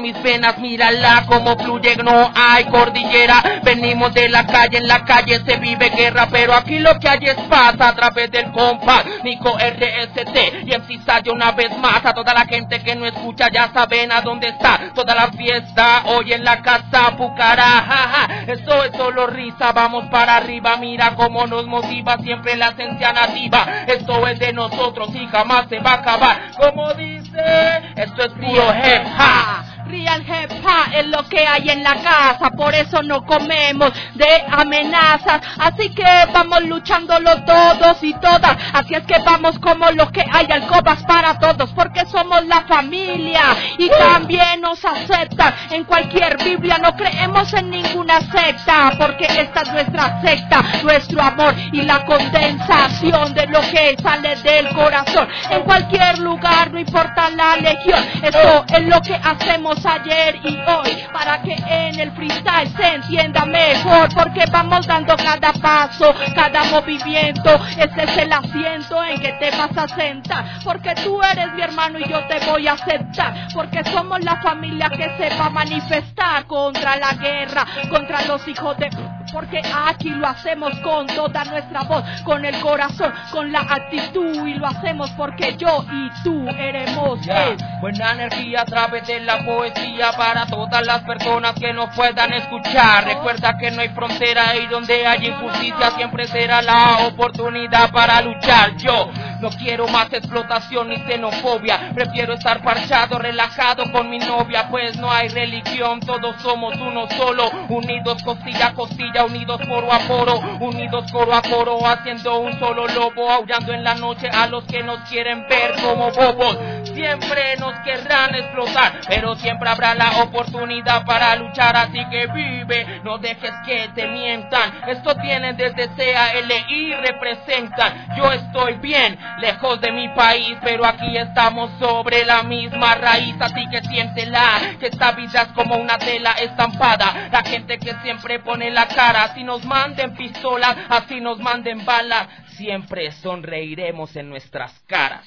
en mis venas, mírala como fluye, no hay cordillera. Venimos de la calle, en la calle se vive guerra, pero aquí lo que hay es paz a través del compás. Nico R S T y M C Saya una vez más. A toda la gente que no escucha ya saben a dónde está toda la fiesta hoy en la casa Pucará. Ja, ja. Eso es solo risa, vamos para arriba, mira cómo nos motiva siempre la esencia nativa. Esto es de nosotros y jamás se va a acabar. Como dice, esto es puro hip hop. Real hip hop es lo que hay en la casa, por eso no comemos de amenazas. Así que vamos luchándolo todos y todas. Así es que vamos como lo que hay, alcobas para todos, porque somos la familia y también nos aceptan en cualquier Biblia. No creemos en ninguna secta, porque esta es nuestra secta, nuestro amor y la condensación de lo que sale del corazón. En cualquier lugar, no importa la legión, esto es lo que hacemos ayer y hoy, para que en el freestyle se entienda mejor, porque vamos dando cada paso, cada movimiento. Este es el asiento en que te vas a sentar, porque tú eres mi hermano y yo te voy a aceptar, porque somos la familia que se va a manifestar contra la guerra, contra los hijos de... porque aquí lo hacemos con toda nuestra voz, con el corazón, con la actitud, y lo hacemos porque yo y tú eremos yeah. Buena energía a través de la poesía para todas las personas que nos puedan escuchar. Recuerda que no hay frontera y donde hay injusticia siempre será la oportunidad para luchar. Yo no quiero más explotación ni xenofobia, prefiero estar parchado, relajado con mi novia, pues no hay religión, todos somos uno solo, unidos costilla a costilla, unidos poro a poro, unidos coro a coro, haciendo un solo lobo, aullando en la noche a los que nos quieren ver como bobos. Siempre nos querrán explotar, pero siempre habrá la oportunidad para luchar, así que vive, no dejes que te mientan. Esto viene desde C A L I, representan. Yo estoy bien, lejos de mi país, pero aquí estamos sobre la misma raíz, así que siéntela, que esta vida es como una tela estampada. La gente que siempre pone la cara, así nos manden pistolas, así nos manden balas, siempre sonreiremos en nuestras caras.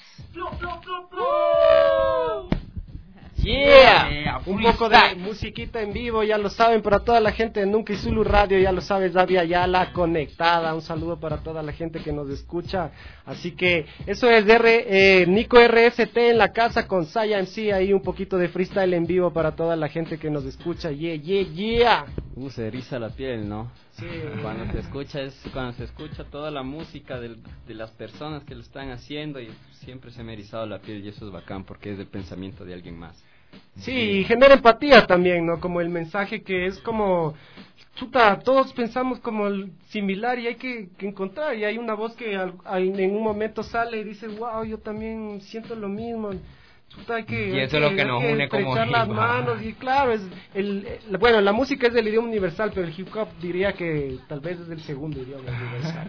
Yeah, yeah, un poco de musiquita en vivo, ya lo saben, para toda la gente de Nunca y Zulu Radio, ya lo sabes, David Ayala conectada, un saludo para toda la gente que nos escucha, así que eso es de R, eh, Nico R S T en la casa con Saya M C, ahí un poquito de freestyle en vivo para toda la gente que nos escucha, yeah, yeah, yeah. Uh, se eriza la piel, ¿no? Sí. Cuando se escucha es cuando se escucha toda la música de, de las personas que lo están haciendo, y siempre se me ha erizado la piel, y eso es bacán porque es del pensamiento de alguien más. Sí, y genera empatía también, ¿no? Como el mensaje que es como, chuta, todos pensamos como similar y hay que, que encontrar, y hay una voz que al, al, en un momento sale y dice, wow, yo también siento lo mismo. Chuta, hay que, y eso hay es lo que, que nos que une como estrechar las manos, y claro, es el, el, bueno, la música es del idioma universal, pero el hip hop diría que tal vez es del segundo idioma universal.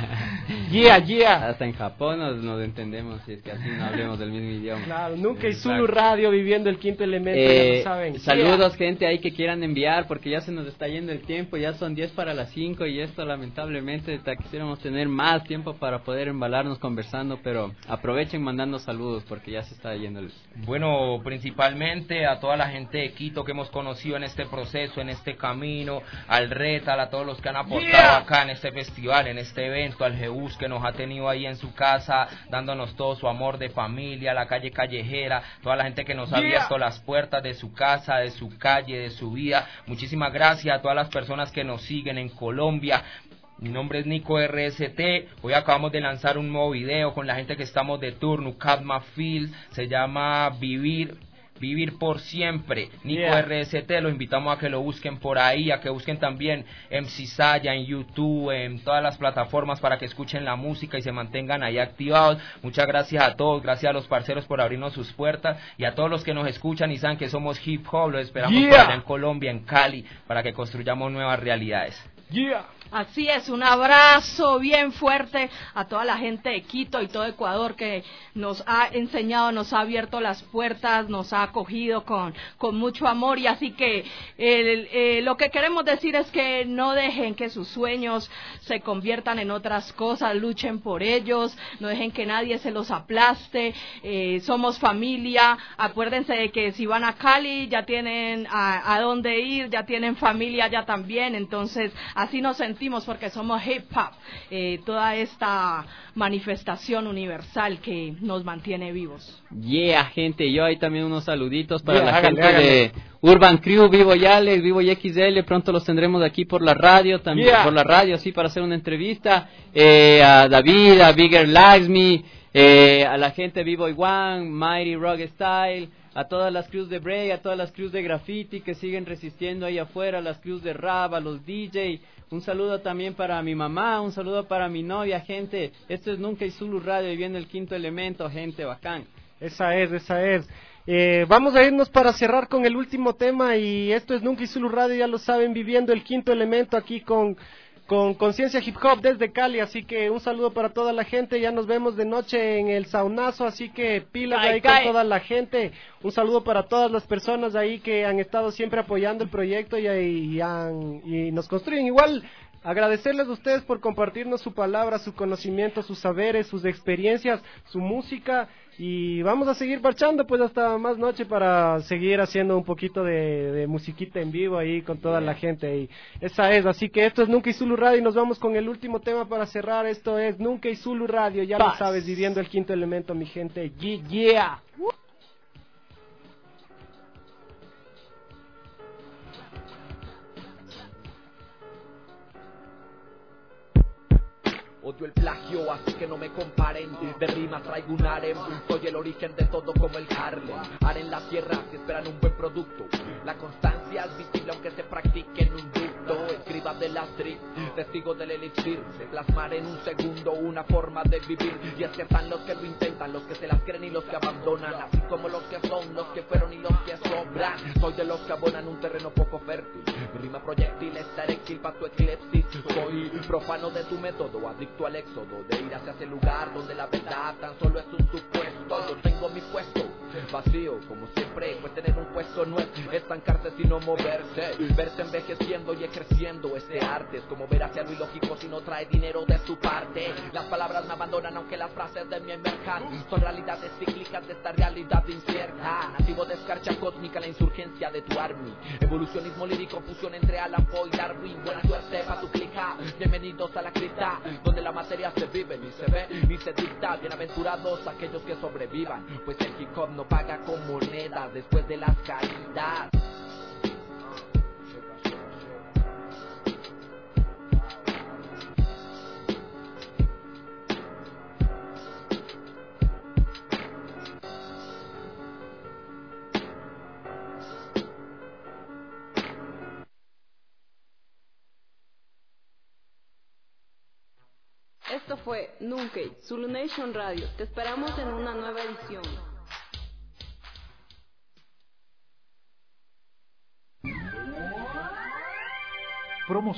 Yeah, yeah. Hasta en Japón nos, nos entendemos, si es que así no hablemos del mismo idioma. Claro, Nunca y Zulu Radio, viviendo el quinto elemento, eh, ya lo saben. Saludos, Yeah. gente ahí que quieran enviar, porque ya se nos está yendo el tiempo, ya son diez para las cinco, y esto lamentablemente quisiéramos tener más tiempo para poder embalarnos conversando, pero aprovechen mandando saludos porque ya se está yendo el... Bueno, principalmente a toda la gente de Quito que hemos conocido en este proceso, en este camino, al Retal, a todos los que han aportado yeah. acá en este festival, en este evento, al Jeús que nos ha tenido ahí en su casa, dándonos todo su amor de familia, la calle callejera, toda la gente que nos ha yeah. abierto las puertas de su casa, de su calle, de su vida. Muchísimas gracias a todas las personas que nos siguen en Colombia. Mi nombre es Nico R S T, hoy acabamos de lanzar un nuevo video con la gente que estamos de tour, Nucadma Field, se llama Vivir, Vivir por Siempre, Nico yeah. R S T, los invitamos a que lo busquen por ahí, a que busquen también M C Saya en YouTube, en todas las plataformas para que escuchen la música y se mantengan ahí activados. Muchas gracias a todos, gracias a los parceros por abrirnos sus puertas y a todos los que nos escuchan y saben que somos hip hop, los esperamos yeah. por allá en Colombia, en Cali, para que construyamos nuevas realidades. Yeah. Así es, un abrazo bien fuerte a toda la gente de Quito y todo Ecuador que nos ha enseñado, nos ha abierto las puertas, nos ha acogido con, con mucho amor, y así que el, eh, lo que queremos decir es que no dejen que sus sueños se conviertan en otras cosas, luchen por ellos, no dejen que nadie se los aplaste, eh, somos familia, acuérdense de que si van a Cali ya tienen a, a dónde ir, ya tienen familia allá también, entonces así nos sentimos porque somos hip hop, eh, toda esta manifestación universal que nos mantiene vivos. Yeah, gente, yo hay también unos saluditos para Yeah, la hágale, gente hágale. de Urban Crew, Vivo y Alex, Vivo y X L, pronto los tendremos aquí por la radio, también Yeah. por la radio, sí, para hacer una entrevista, eh, a David, a Bigger Likes Me, eh, a la gente de Vivo y One, Mighty Rock Style, a todas las crews de break, a todas las crews de graffiti que siguen resistiendo ahí afuera, a las crews de rap, a los D J. Un saludo también para mi mamá, un saludo para mi novia, gente. Esto es Nunca y Zulu Radio y viene el quinto elemento, gente, bacán. Esa es, esa es. Eh, vamos a irnos para cerrar con el último tema, y esto es Nunca y Zulu Radio, ya lo saben, viviendo el quinto elemento aquí con con Conciencia Hip Hop desde Cali, así que un saludo para toda la gente, ya nos vemos de noche en el saunazo, así que pilas Cae, ahí cae. con toda la gente, un saludo para todas las personas ahí que han estado siempre apoyando el proyecto y, y, han, y nos construyen igual. Agradecerles a ustedes por compartirnos su palabra, su conocimiento, sus saberes, sus experiencias, su música, y vamos a seguir marchando pues hasta más noche para seguir haciendo un poquito de, de musiquita en vivo ahí con toda la gente, y esa es, así que esto es Nunca y Zulu Radio y nos vamos con el último tema para cerrar. Esto es Nunca y Zulu Radio, ya lo Paz. sabes, viviendo el quinto elemento, mi gente. Yeah, yeah. Odio el plagio, así que no me comparen. De rimas traigo un harem. Soy el origen de todo como el Harlem. Harem la tierra si esperan un buen producto. La constancia es visible aunque se practique en un ducto. Escriba de la street, testigo del elixir. De plasmar en un segundo una forma de vivir. Y es que están los que lo intentan, los que se las creen y los que abandonan. Así como los que son, los que fueron y los que sobran. Soy de los que abonan un terreno poco fértil. Mi rima proyectil es eréctil pa' tu eclipsis. Soy profano de tu método, adicto al éxodo de ir hacia ese lugar donde la verdad tan solo es un supuesto. Yo tengo mi puesto vacío como siempre, pues tener un puesto no es estancarse sino moverse, verse envejeciendo y creciendo. Este arte es como ver hacia lo ilógico si no trae dinero de su parte. Las palabras me abandonan aunque las frases de mí emerjan. Son realidades cíclicas de esta realidad incierta. Nativo de escarcha cósmica, la insurgencia de tu army. Evolucionismo lírico, fusión entre Alan Poe y Darwin. Buena suerte pa' tu clica. Bienvenidos a la cripta, donde la materia se vive, ni se ve, ni se dicta. Bienaventurados aquellos que sobrevivan, pues el hip hop no paga con monedas después de las caídas. Esto fue Nunkey, Zulu Nation Radio. Te esperamos en una nueva edición. Promo